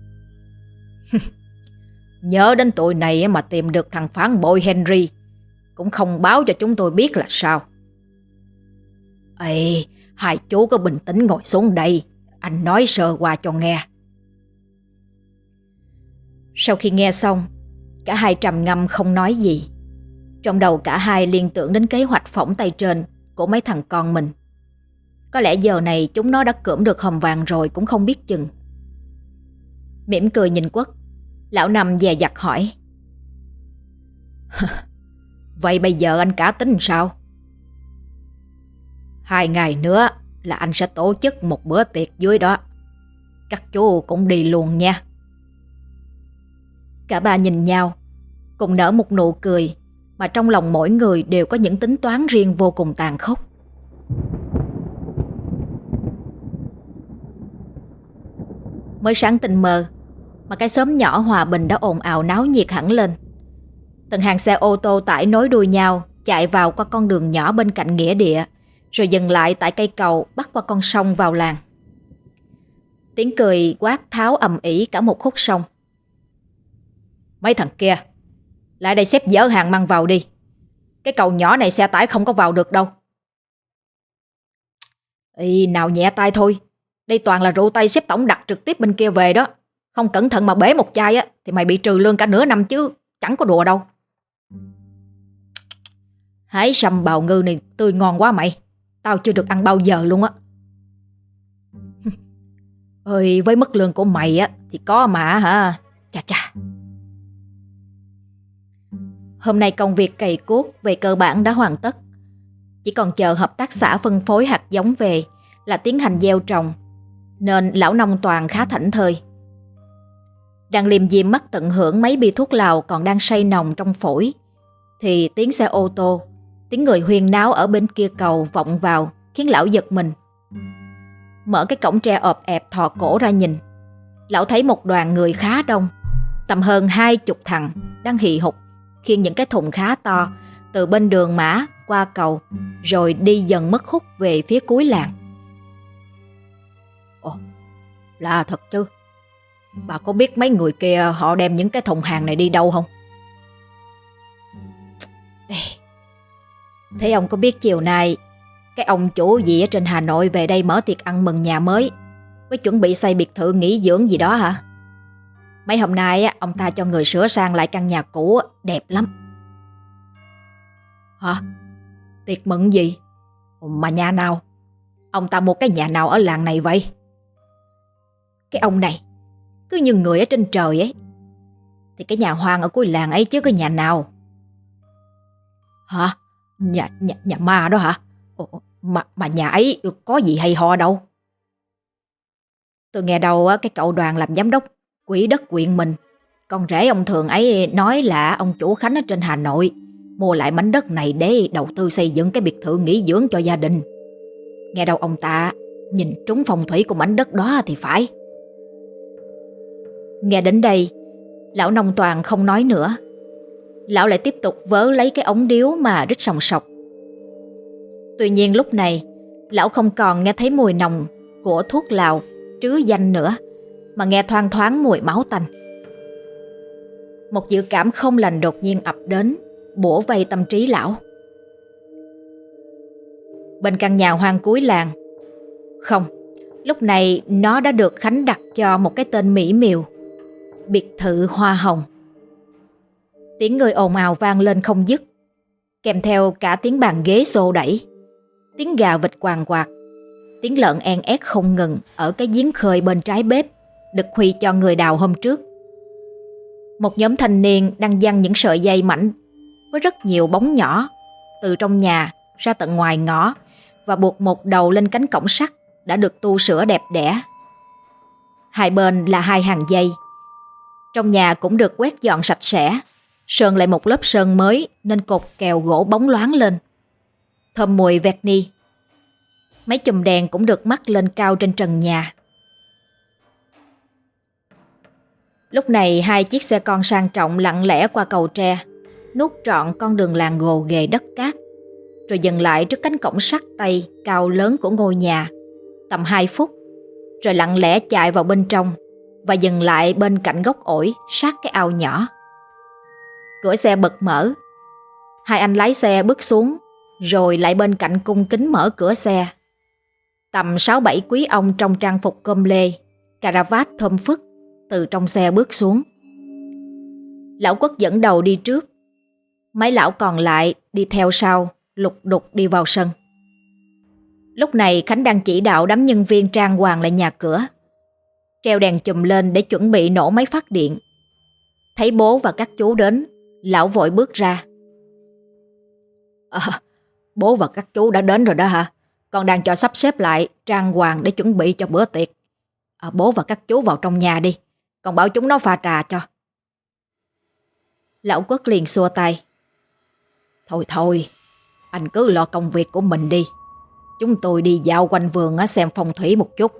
Nhớ đến tụi này mà tìm được thằng phản bội Henry, cũng không báo cho chúng tôi biết là sao. Ê, hai chú có bình tĩnh ngồi xuống đây, anh nói sơ qua cho nghe. Sau khi nghe xong, cả hai trầm ngâm không nói gì. Trong đầu cả hai liên tưởng đến kế hoạch phỏng tay trên của mấy thằng con mình. Có lẽ giờ này chúng nó đã cưỡng được hòm vàng rồi cũng không biết chừng. Mỉm cười nhìn Quất, lão Năm dè dặt hỏi. Vậy bây giờ anh cả tính sao? Hai ngày nữa là anh sẽ tổ chức một bữa tiệc dưới đó. Các chú cũng đi luôn nha. Cả ba nhìn nhau, cùng nở một nụ cười, mà trong lòng mỗi người đều có những tính toán riêng vô cùng tàn khốc. Mới sáng tình mờ mà cái xóm nhỏ Hòa Bình đã ồn ào náo nhiệt hẳn lên. Từng hàng xe ô tô tải nối đuôi nhau chạy vào qua con đường nhỏ bên cạnh nghĩa địa, rồi dừng lại tại cây cầu bắc qua con sông vào làng. Tiếng cười quát tháo ầm ĩ cả một khúc sông. Mấy thằng kia, lại đây xếp dỡ hàng mang vào đi. Cái cầu nhỏ này xe tải không có vào được đâu. Ý, nào nhẹ tay thôi. Đây toàn là rượu Tây xếp tổng đặt trực tiếp bên kia về đó. Không cẩn thận mà bể một chai á thì mày bị trừ lương cả nửa năm chứ. Chẳng có đùa đâu. Hái sâm bào ngư này tươi ngon quá mày. Tao chưa được ăn bao giờ luôn á. Ơi, với mức lương của mày á thì có mà hả. Chà chà. Hôm nay công việc cày cuốc về cơ bản đã hoàn tất. Chỉ còn chờ hợp tác xã phân phối hạt giống về là tiến hành gieo trồng, nên lão nông Toàn khá thảnh thơi. Đang liêm diêm mắt tận hưởng mấy bi thuốc lào còn đang say nồng trong phổi, thì tiếng xe ô tô, tiếng người huyên náo ở bên kia cầu vọng vào khiến lão giật mình. Mở cái cổng tre ọp ẹp thò cổ ra nhìn, lão thấy một đoàn người khá đông, tầm hơn hai chục thằng đang hì hục khiêng những cái thùng khá to từ bên đường mã qua cầu, rồi đi dần mất hút về phía cuối làng. Ồ, là thật chứ. Bà có biết mấy người kia họ đem những cái thùng hàng này đi đâu không? Thế ông có biết chiều nay cái ông chủ gì ở trên Hà Nội về đây mở tiệc ăn mừng nhà mới, với chuẩn bị xây biệt thự nghỉ dưỡng gì đó hả? Mấy hôm nay ông ta cho người sửa sang lại căn nhà cũ đẹp lắm. Hả? Tiệc mừng gì? Mà nhà nào? Ông ta mua cái nhà nào ở làng này vậy? Cái ông này cứ như người ở trên trời ấy. Thì cái nhà hoang ở cuối làng ấy chứ cái nhà nào? Hả? Nhà, nhà, nhà ma đó hả? Ồ, mà, mà nhà ấy có gì hay ho đâu. Tôi nghe đâu cái cậu Đoàn làm giám đốc quỹ đất huyện mình, con rể ông Thường ấy nói là ông chủ Khánh ở trên Hà Nội mua lại mảnh đất này để đầu tư xây dựng cái biệt thự nghỉ dưỡng cho gia đình. Nghe đâu ông ta nhìn trúng phong thủy của mảnh đất đó thì phải. Nghe đến đây, lão nông Toàn không nói nữa. Lão lại tiếp tục vớ lấy cái ống điếu mà rít sòng sọc. Tuy nhiên lúc này, lão không còn nghe thấy mùi nồng của thuốc lào trứ danh nữa, mà nghe thoang thoáng mùi máu tanh. Một dự cảm không lành đột nhiên ập đến, bủa vây tâm trí lão. Bên căn nhà hoang cuối làng, không, lúc này nó đã được Khánh đặt cho một cái tên mỹ miều: biệt thự Hoa Hồng. Tiếng người ồn ào vang lên không dứt, kèm theo cả tiếng bàn ghế xô đẩy, tiếng gà vịt quàng quạt, tiếng lợn en ét không ngừng ở cái giếng khơi bên trái bếp được Huy cho người đào hôm trước. Một nhóm thanh niên đang giăng những sợi dây mảnh với rất nhiều bóng nhỏ từ trong nhà ra tận ngoài ngõ và buộc một đầu lên cánh cổng sắt đã được tu sửa đẹp đẽ. Hai bên là hai hàng dây. Trong nhà cũng được quét dọn sạch sẽ, sơn lại một lớp sơn mới nên cột kèo gỗ bóng loáng lên, thơm mùi verni. Mấy chùm đèn cũng được mắc lên cao trên trần nhà. Lúc này hai chiếc xe con sang trọng lặng lẽ qua cầu tre, nuốt trọn con đường làng gồ ghề đất cát, rồi dừng lại trước cánh cổng sắt tây cao lớn của ngôi nhà tầm hai phút, rồi lặng lẽ chạy vào bên trong và dừng lại bên cạnh gốc ổi sát cái ao nhỏ. Cửa xe bật mở, hai anh lái xe bước xuống, rồi lại bên cạnh cung kính mở cửa xe. Tầm sáu bảy quý ông trong trang phục com lê, cà ra vát thơm phức từ trong xe bước xuống. Lão Quất dẫn đầu đi trước, mấy lão còn lại đi theo sau, lục đục đi vào sân. Lúc này Khánh đang chỉ đạo đám nhân viên trang hoàng lại nhà cửa, treo đèn chùm lên để chuẩn bị nổ máy phát điện. Thấy bố và các chú đến, lão vội bước ra. À, bố và các chú đã đến rồi đó hả? Con đang cho sắp xếp lại trang hoàng để chuẩn bị cho bữa tiệc. À, bố và các chú vào trong nhà đi, con bảo chúng nó pha trà cho. Lão Quất liền xua tay. Thôi thôi, anh cứ lo công việc của mình đi. Chúng tôi đi dạo quanh vườn xem phong thủy một chút.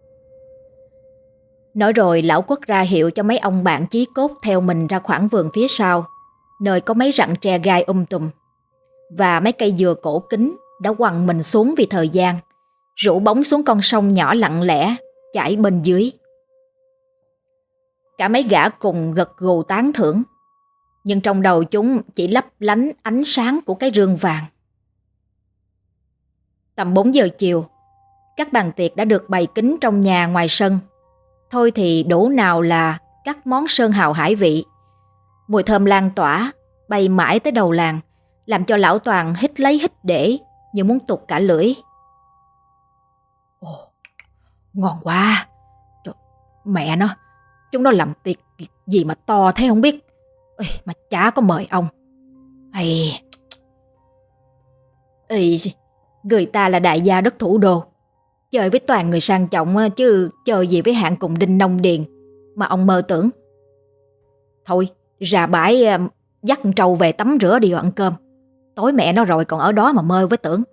Nói rồi lão Quất ra hiệu cho mấy ông bạn chí cốt theo mình ra khoảng vườn phía sau, nơi có mấy rặng tre gai um tùm và mấy cây dừa cổ kính đã quằn mình xuống vì thời gian, rủ bóng xuống con sông nhỏ lặng lẽ chảy bên dưới. Cả mấy gã cùng gật gù tán thưởng, nhưng trong đầu chúng chỉ lấp lánh ánh sáng của cái rương vàng. Tầm bốn giờ chiều, các bàn tiệc đã được bày kín trong nhà ngoài sân. Thôi thì đủ nào là các món sơn hào hải vị. Mùi thơm lan tỏa, bay mãi tới đầu làng, làm cho lão Toàn hít lấy hít để như muốn tụt cả lưỡi. Ồ, ngon quá. Trời, mẹ nó, chúng nó làm tiệc gì mà to thế không biết. Ê, mà chả có mời ông. Ê, Ê, người ta là đại gia đất thủ đô, chơi với toàn người sang trọng chứ chơi gì với hạng cùng đinh nông điền mà ông mơ tưởng. Thôi ra bãi dắt con trâu về tắm rửa đi ăn cơm. Tối mẹ nó rồi còn ở đó mà mơ với tưởng.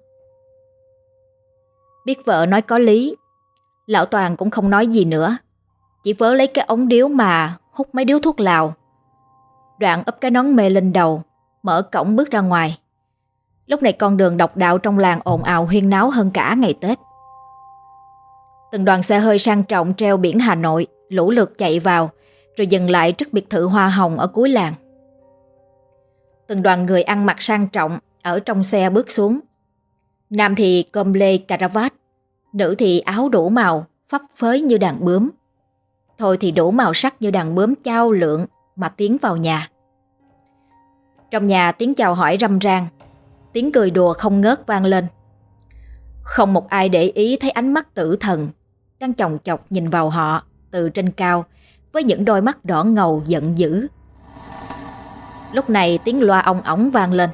Biết vợ nói có lý, lão Toàn cũng không nói gì nữa, chỉ vớ lấy cái ống điếu mà hút mấy điếu thuốc lào. Đoạn úp cái nón mê lên đầu, mở cổng bước ra ngoài. Lúc này con đường độc đạo trong làng ồn ào huyên náo hơn cả ngày Tết. Từng đoàn xe hơi sang trọng treo biển Hà Nội lũ lượt chạy vào, rồi dừng lại trước biệt thự hoa hồng ở cuối làng. Từng đoàn người ăn mặc sang trọng ở trong xe bước xuống. Nam thì com lê caravat, nữ thì áo đủ màu phấp phới như đàn bướm, thôi thì đủ màu sắc như đàn bướm chao lượn mà tiến vào nhà. Trong nhà tiếng chào hỏi râm ran, tiếng cười đùa không ngớt vang lên. Không một ai để ý thấy ánh mắt tử thần đang chòng chọc nhìn vào họ từ trên cao với những đôi mắt đỏ ngầu giận dữ. Lúc này tiếng loa ong ống vang lên.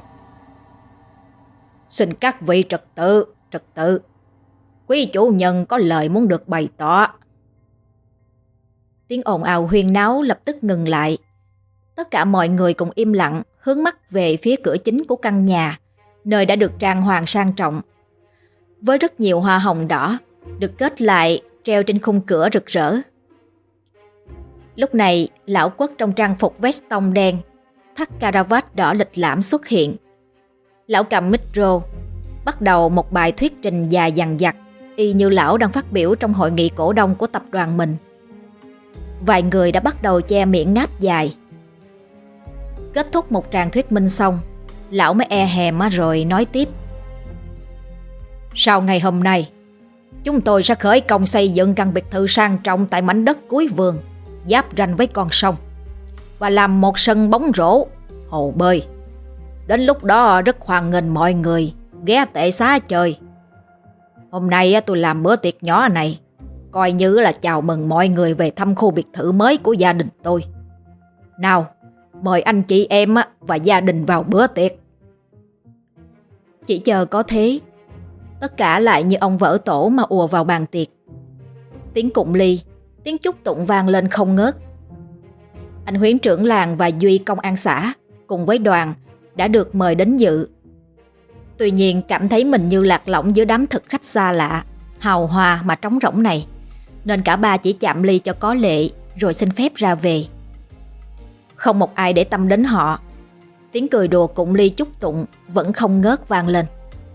Xin các vị trật tự, trật tự. Quý chủ nhân có lời muốn được bày tỏ. Tiếng ồn ào huyên náo lập tức ngừng lại. Tất cả mọi người cùng im lặng hướng mắt về phía cửa chính của căn nhà, nơi đã được trang hoàng sang trọng, với rất nhiều hoa hồng đỏ được kết lại treo trên khung cửa rực rỡ. Lúc này lão Quất trong trang phục vest tông đen, thắt caravat đỏ lịch lãm xuất hiện. Lão cầm micro, bắt đầu một bài thuyết trình dài dằng dặc, y như lão đang phát biểu trong hội nghị cổ đông của tập đoàn mình. Vài người đã bắt đầu che miệng ngáp dài. Kết thúc một tràng thuyết minh xong, lão mới e hèm rồi nói tiếp. Sau ngày hôm nay, chúng tôi sẽ khởi công xây dựng căn biệt thự sang trọng tại mảnh đất cuối vườn, giáp ranh với con sông, và làm một sân bóng rổ, hồ bơi. Đến lúc đó rất hoan nghênh mọi người ghé tệ xá chơi. Hôm nay tôi làm bữa tiệc nhỏ này, coi như là chào mừng mọi người về thăm khu biệt thự mới của gia đình tôi. Nào, mời anh chị em và gia đình vào bữa tiệc. Chỉ chờ có thế, tất cả lại như ông vỡ tổ mà ùa vào bàn tiệc. Tiếng cụng ly, tiếng chúc tụng vang lên không ngớt. Anh Huyến trưởng làng và Duy công an xã cùng với đoàn đã được mời đến dự. Tuy nhiên cảm thấy mình như lạc lõng giữa đám thực khách xa lạ, hào hoa mà trống rỗng này, nên cả ba chỉ chạm ly cho có lệ rồi xin phép ra về. Không một ai để tâm đến họ. Tiếng cười đùa cụng ly chúc tụng vẫn không ngớt vang lên.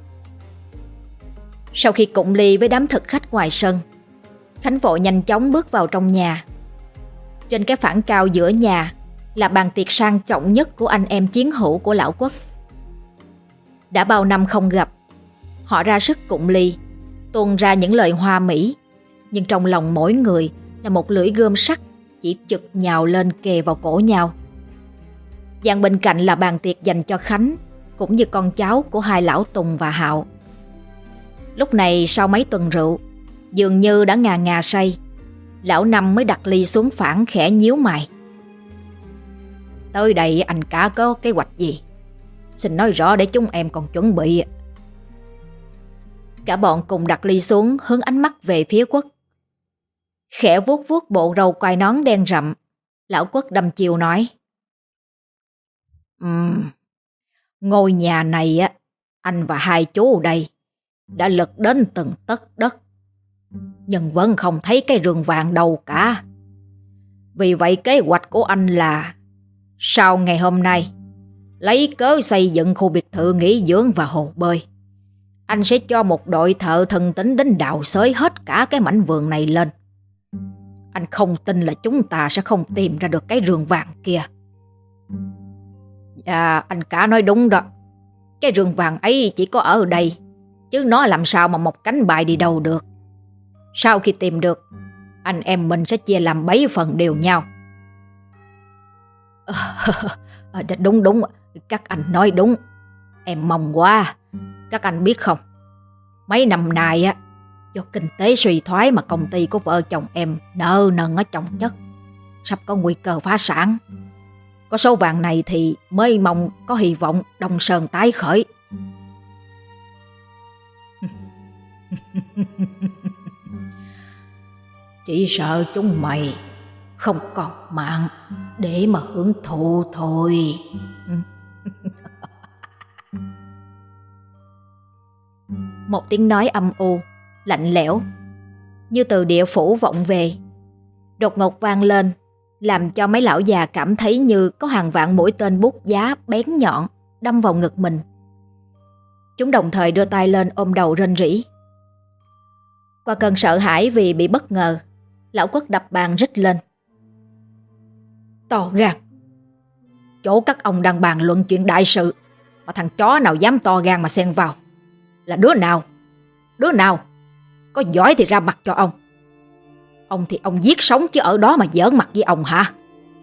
Sau khi cụng ly với đám thực khách ngoài sân, Khánh vội nhanh chóng bước vào trong nhà. Trên cái phản cao giữa nhà là bàn tiệc sang trọng nhất của anh em chiến hữu của lão Quất. Đã bao năm không gặp, họ ra sức cụng ly, tuôn ra những lời hoa mỹ, nhưng trong lòng mỗi người là một lưỡi gươm sắt chỉ chực nhào lên kề vào cổ nhau. Dàn bên cạnh là bàn tiệc dành cho Khánh cũng như con cháu của hai lão Tùng và Hạo. Lúc này sau mấy tuần rượu, dường như đã ngà ngà say, lão Năm mới đặt ly xuống phản khẽ nhíu mày. Tới đây anh cả có kế hoạch gì? Xin nói rõ để chúng em còn chuẩn bị. Cả bọn cùng đặt ly xuống, hướng ánh mắt về phía Quất. Khẽ vuốt vuốt bộ râu quai nón đen rậm, lão Quất đăm chiêu nói. Um, ngôi nhà này á, anh và hai chú đây đã lật đến từng tấc đất, nhưng vẫn không thấy cái rừng vàng đâu cả. Vì vậy kế hoạch của anh là sau ngày hôm nay lấy cớ xây dựng khu biệt thự nghỉ dưỡng và hồ bơi, anh sẽ cho một đội thợ thần tính đến đào xới hết cả cái mảnh vườn này lên. Anh không tin là chúng ta sẽ không tìm ra được cái rừng vàng kia. Dạ, anh cả nói đúng đó. Cái rừng vàng ấy chỉ có ở đây, chứ nó làm sao mà một cánh bay đi đâu được. Sau khi tìm được, anh em mình sẽ chia làm bảy phần đều nhau. À, đúng đúng, các anh nói đúng. Em mong quá. Các anh biết không, mấy năm nay á, do kinh tế suy thoái mà công ty của vợ chồng em nợ nần ở chồng chất, sắp có nguy cơ phá sản. Có số vàng này thì mới mong có hy vọng Đông Sơn tái khởi. Chỉ sợ chúng mày không còn mạng để mà hưởng thụ thôi. Một tiếng nói âm u, lạnh lẽo, như từ địa phủ vọng về, đột ngột vang lên, làm cho mấy lão già cảm thấy như có hàng vạn mũi tên bút giá bén nhọn đâm vào ngực mình. Chúng đồng thời đưa tay lên ôm đầu rên rỉ. Qua cơn sợ hãi vì bị bất ngờ, lão Quất đập bàn rít lên. To gan! Chỗ các ông đang bàn luận chuyện đại sự mà thằng chó nào dám to gan mà xen vào? Là đứa nào? Đứa nào? Có giỏi thì ra mặt cho ông. Ông thì ông giết sống chứ ở đó mà giỡn mặt với ông hả?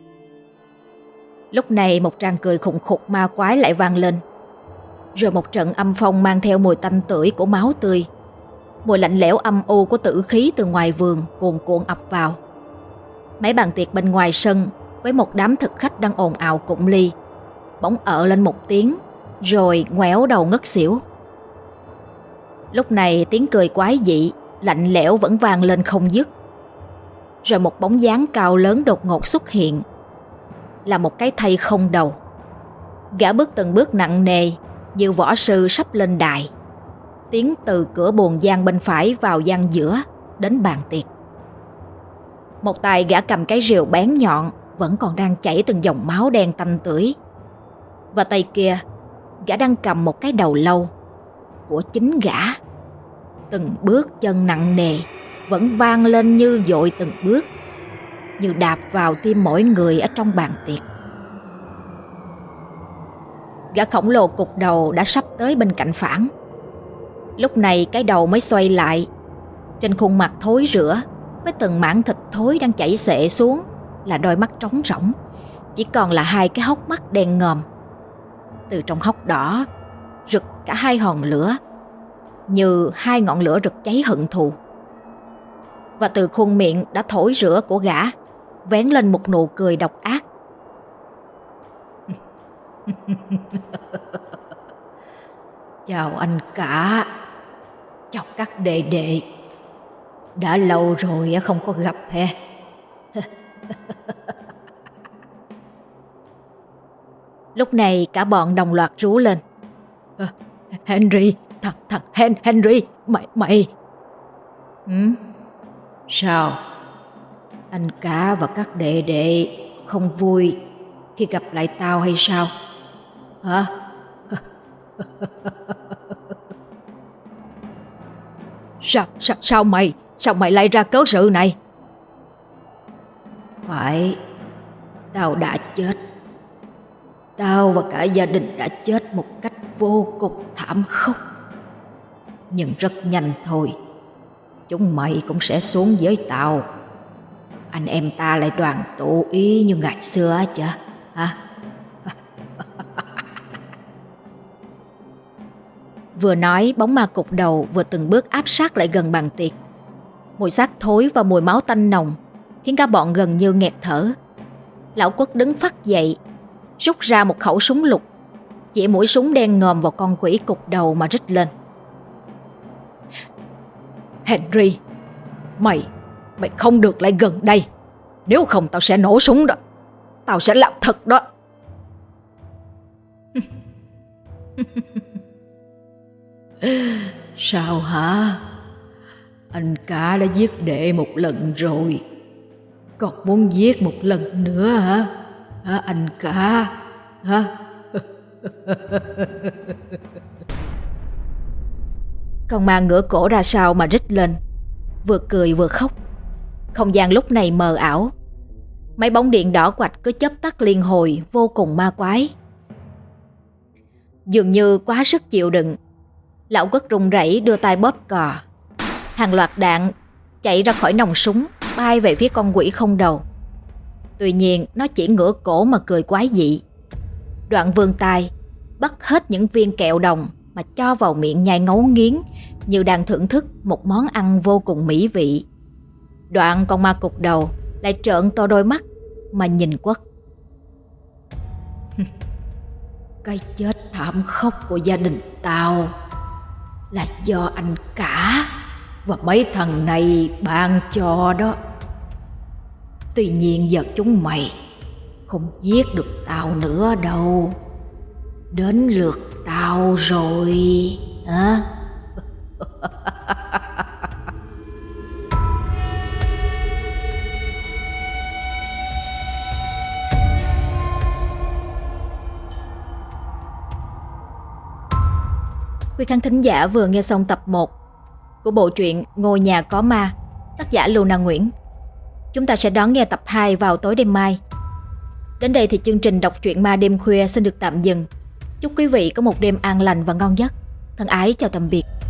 Lúc này một tràng cười khùng khục ma quái lại vang lên. Rồi một trận âm phong mang theo mùi tanh tưởi của máu tươi, mùi lạnh lẽo âm u của tử khí từ ngoài vườn cuồn cuộn ập vào. Mấy bàn tiệc bên ngoài sân với một đám thực khách đang ồn ào cụng ly bỗng ợ lên một tiếng, rồi ngoẻo đầu ngất xỉu. Lúc này tiếng cười quái dị, lạnh lẽo vẫn vang lên không dứt. Rồi một bóng dáng cao lớn đột ngột xuất hiện, là một cái thây không đầu. Gã bước từng bước nặng nề như võ sư sắp lên đài, tiến từ cửa buồng gian bên phải vào gian giữa đến bàn tiệc. Một tay gã cầm cái rìu bén nhọn vẫn còn đang chảy từng dòng máu đen tanh tưởi, và tay kia gã đang cầm một cái đầu lâu của chính gã. Từng bước chân nặng nề vẫn vang lên như dội từng bước, như đạp vào tim mỗi người ở trong bàn tiệc. Gã khổng lồ cục đầu đã sắp tới bên cạnh phản. Lúc này cái đầu mới xoay lại. Trên khuôn mặt thối rữa với từng mảng thịt thối đang chảy xệ xuống là đôi mắt trống rỗng, chỉ còn là hai cái hốc mắt đen ngòm. Từ trong hốc đỏ rực cả hai hòn lửa, như hai ngọn lửa rực cháy hận thù. Và từ khuôn miệng đã thối rữa của gã vén lên một nụ cười độc ác. Chào anh cả, chào các đệ đệ. Đã lâu rồi không có gặp he. Lúc này cả bọn đồng loạt rú lên. À, Henry, thằng thằng Hen, Henry, mày mày. Ừ? Sao? Anh cả và các đệ đệ không vui khi gặp lại tao hay sao? Hả? Sao, sao, sao mày, sao mày lại ra cớ sự này? Phải, tao đã chết. Tao và cả gia đình đã chết một cách vô cùng thảm khốc. Nhưng rất nhanh thôi, chúng mày cũng sẽ xuống với tao. Anh em ta lại đoàn tụ ý như ngày xưa á chứ, hả? Vừa nói, bóng ma cục đầu vừa từng bước áp sát lại gần bàn tiệc. Mùi xác thối và mùi máu tanh nồng khiến cả bọn gần như nghẹt thở. Lão Quất đứng phắt dậy, rút ra một khẩu súng lục, chỉ mũi súng đen ngòm vào con quỷ cục đầu mà rít lên. Henry, mày, mày không được lại gần đây. Nếu không tao sẽ nổ súng đó. Tao sẽ làm thật đó. Sao hả? Anh cả đã giết đệ một lần rồi, còn muốn giết một lần nữa hả? Hả anh cả? Hả? Con ma ngửa cổ ra sau mà rít lên, vừa cười vừa khóc. Không gian lúc này mờ ảo. Mấy bóng điện đỏ quạch cứ chớp tắt liên hồi, vô cùng ma quái. Dường như quá sức chịu đựng, lão Quất run rẩy đưa tay bóp cò. Hàng loạt đạn chạy ra khỏi nòng súng, bay về phía con quỷ không đầu. Tuy nhiên nó chỉ ngửa cổ mà cười quái dị. Đoạn vươn tay bắt hết những viên kẹo đồng mà cho vào miệng nhai ngấu nghiến, như đang thưởng thức một món ăn vô cùng mỹ vị. Đoạn con ma cục đầu lại trợn to đôi mắt mà nhìn Quất. Cái chết thảm khốc của gia đình tao là do anh cả và mấy thằng này ban cho đó. Tuy nhiên giờ chúng mày không giết được tao nữa đâu. Đến lượt tao rồi hả? Quý khán thính giả vừa nghe xong tập một của bộ truyện Ngôi Nhà Có Ma, tác giả Luna Nguyễn. Chúng ta sẽ đón nghe tập hai vào tối đêm mai. Đến đây thì chương trình đọc truyện ma đêm khuya xin được tạm dừng. Chúc quý vị có một đêm an lành và ngon giấc. Thân ái chào tạm biệt.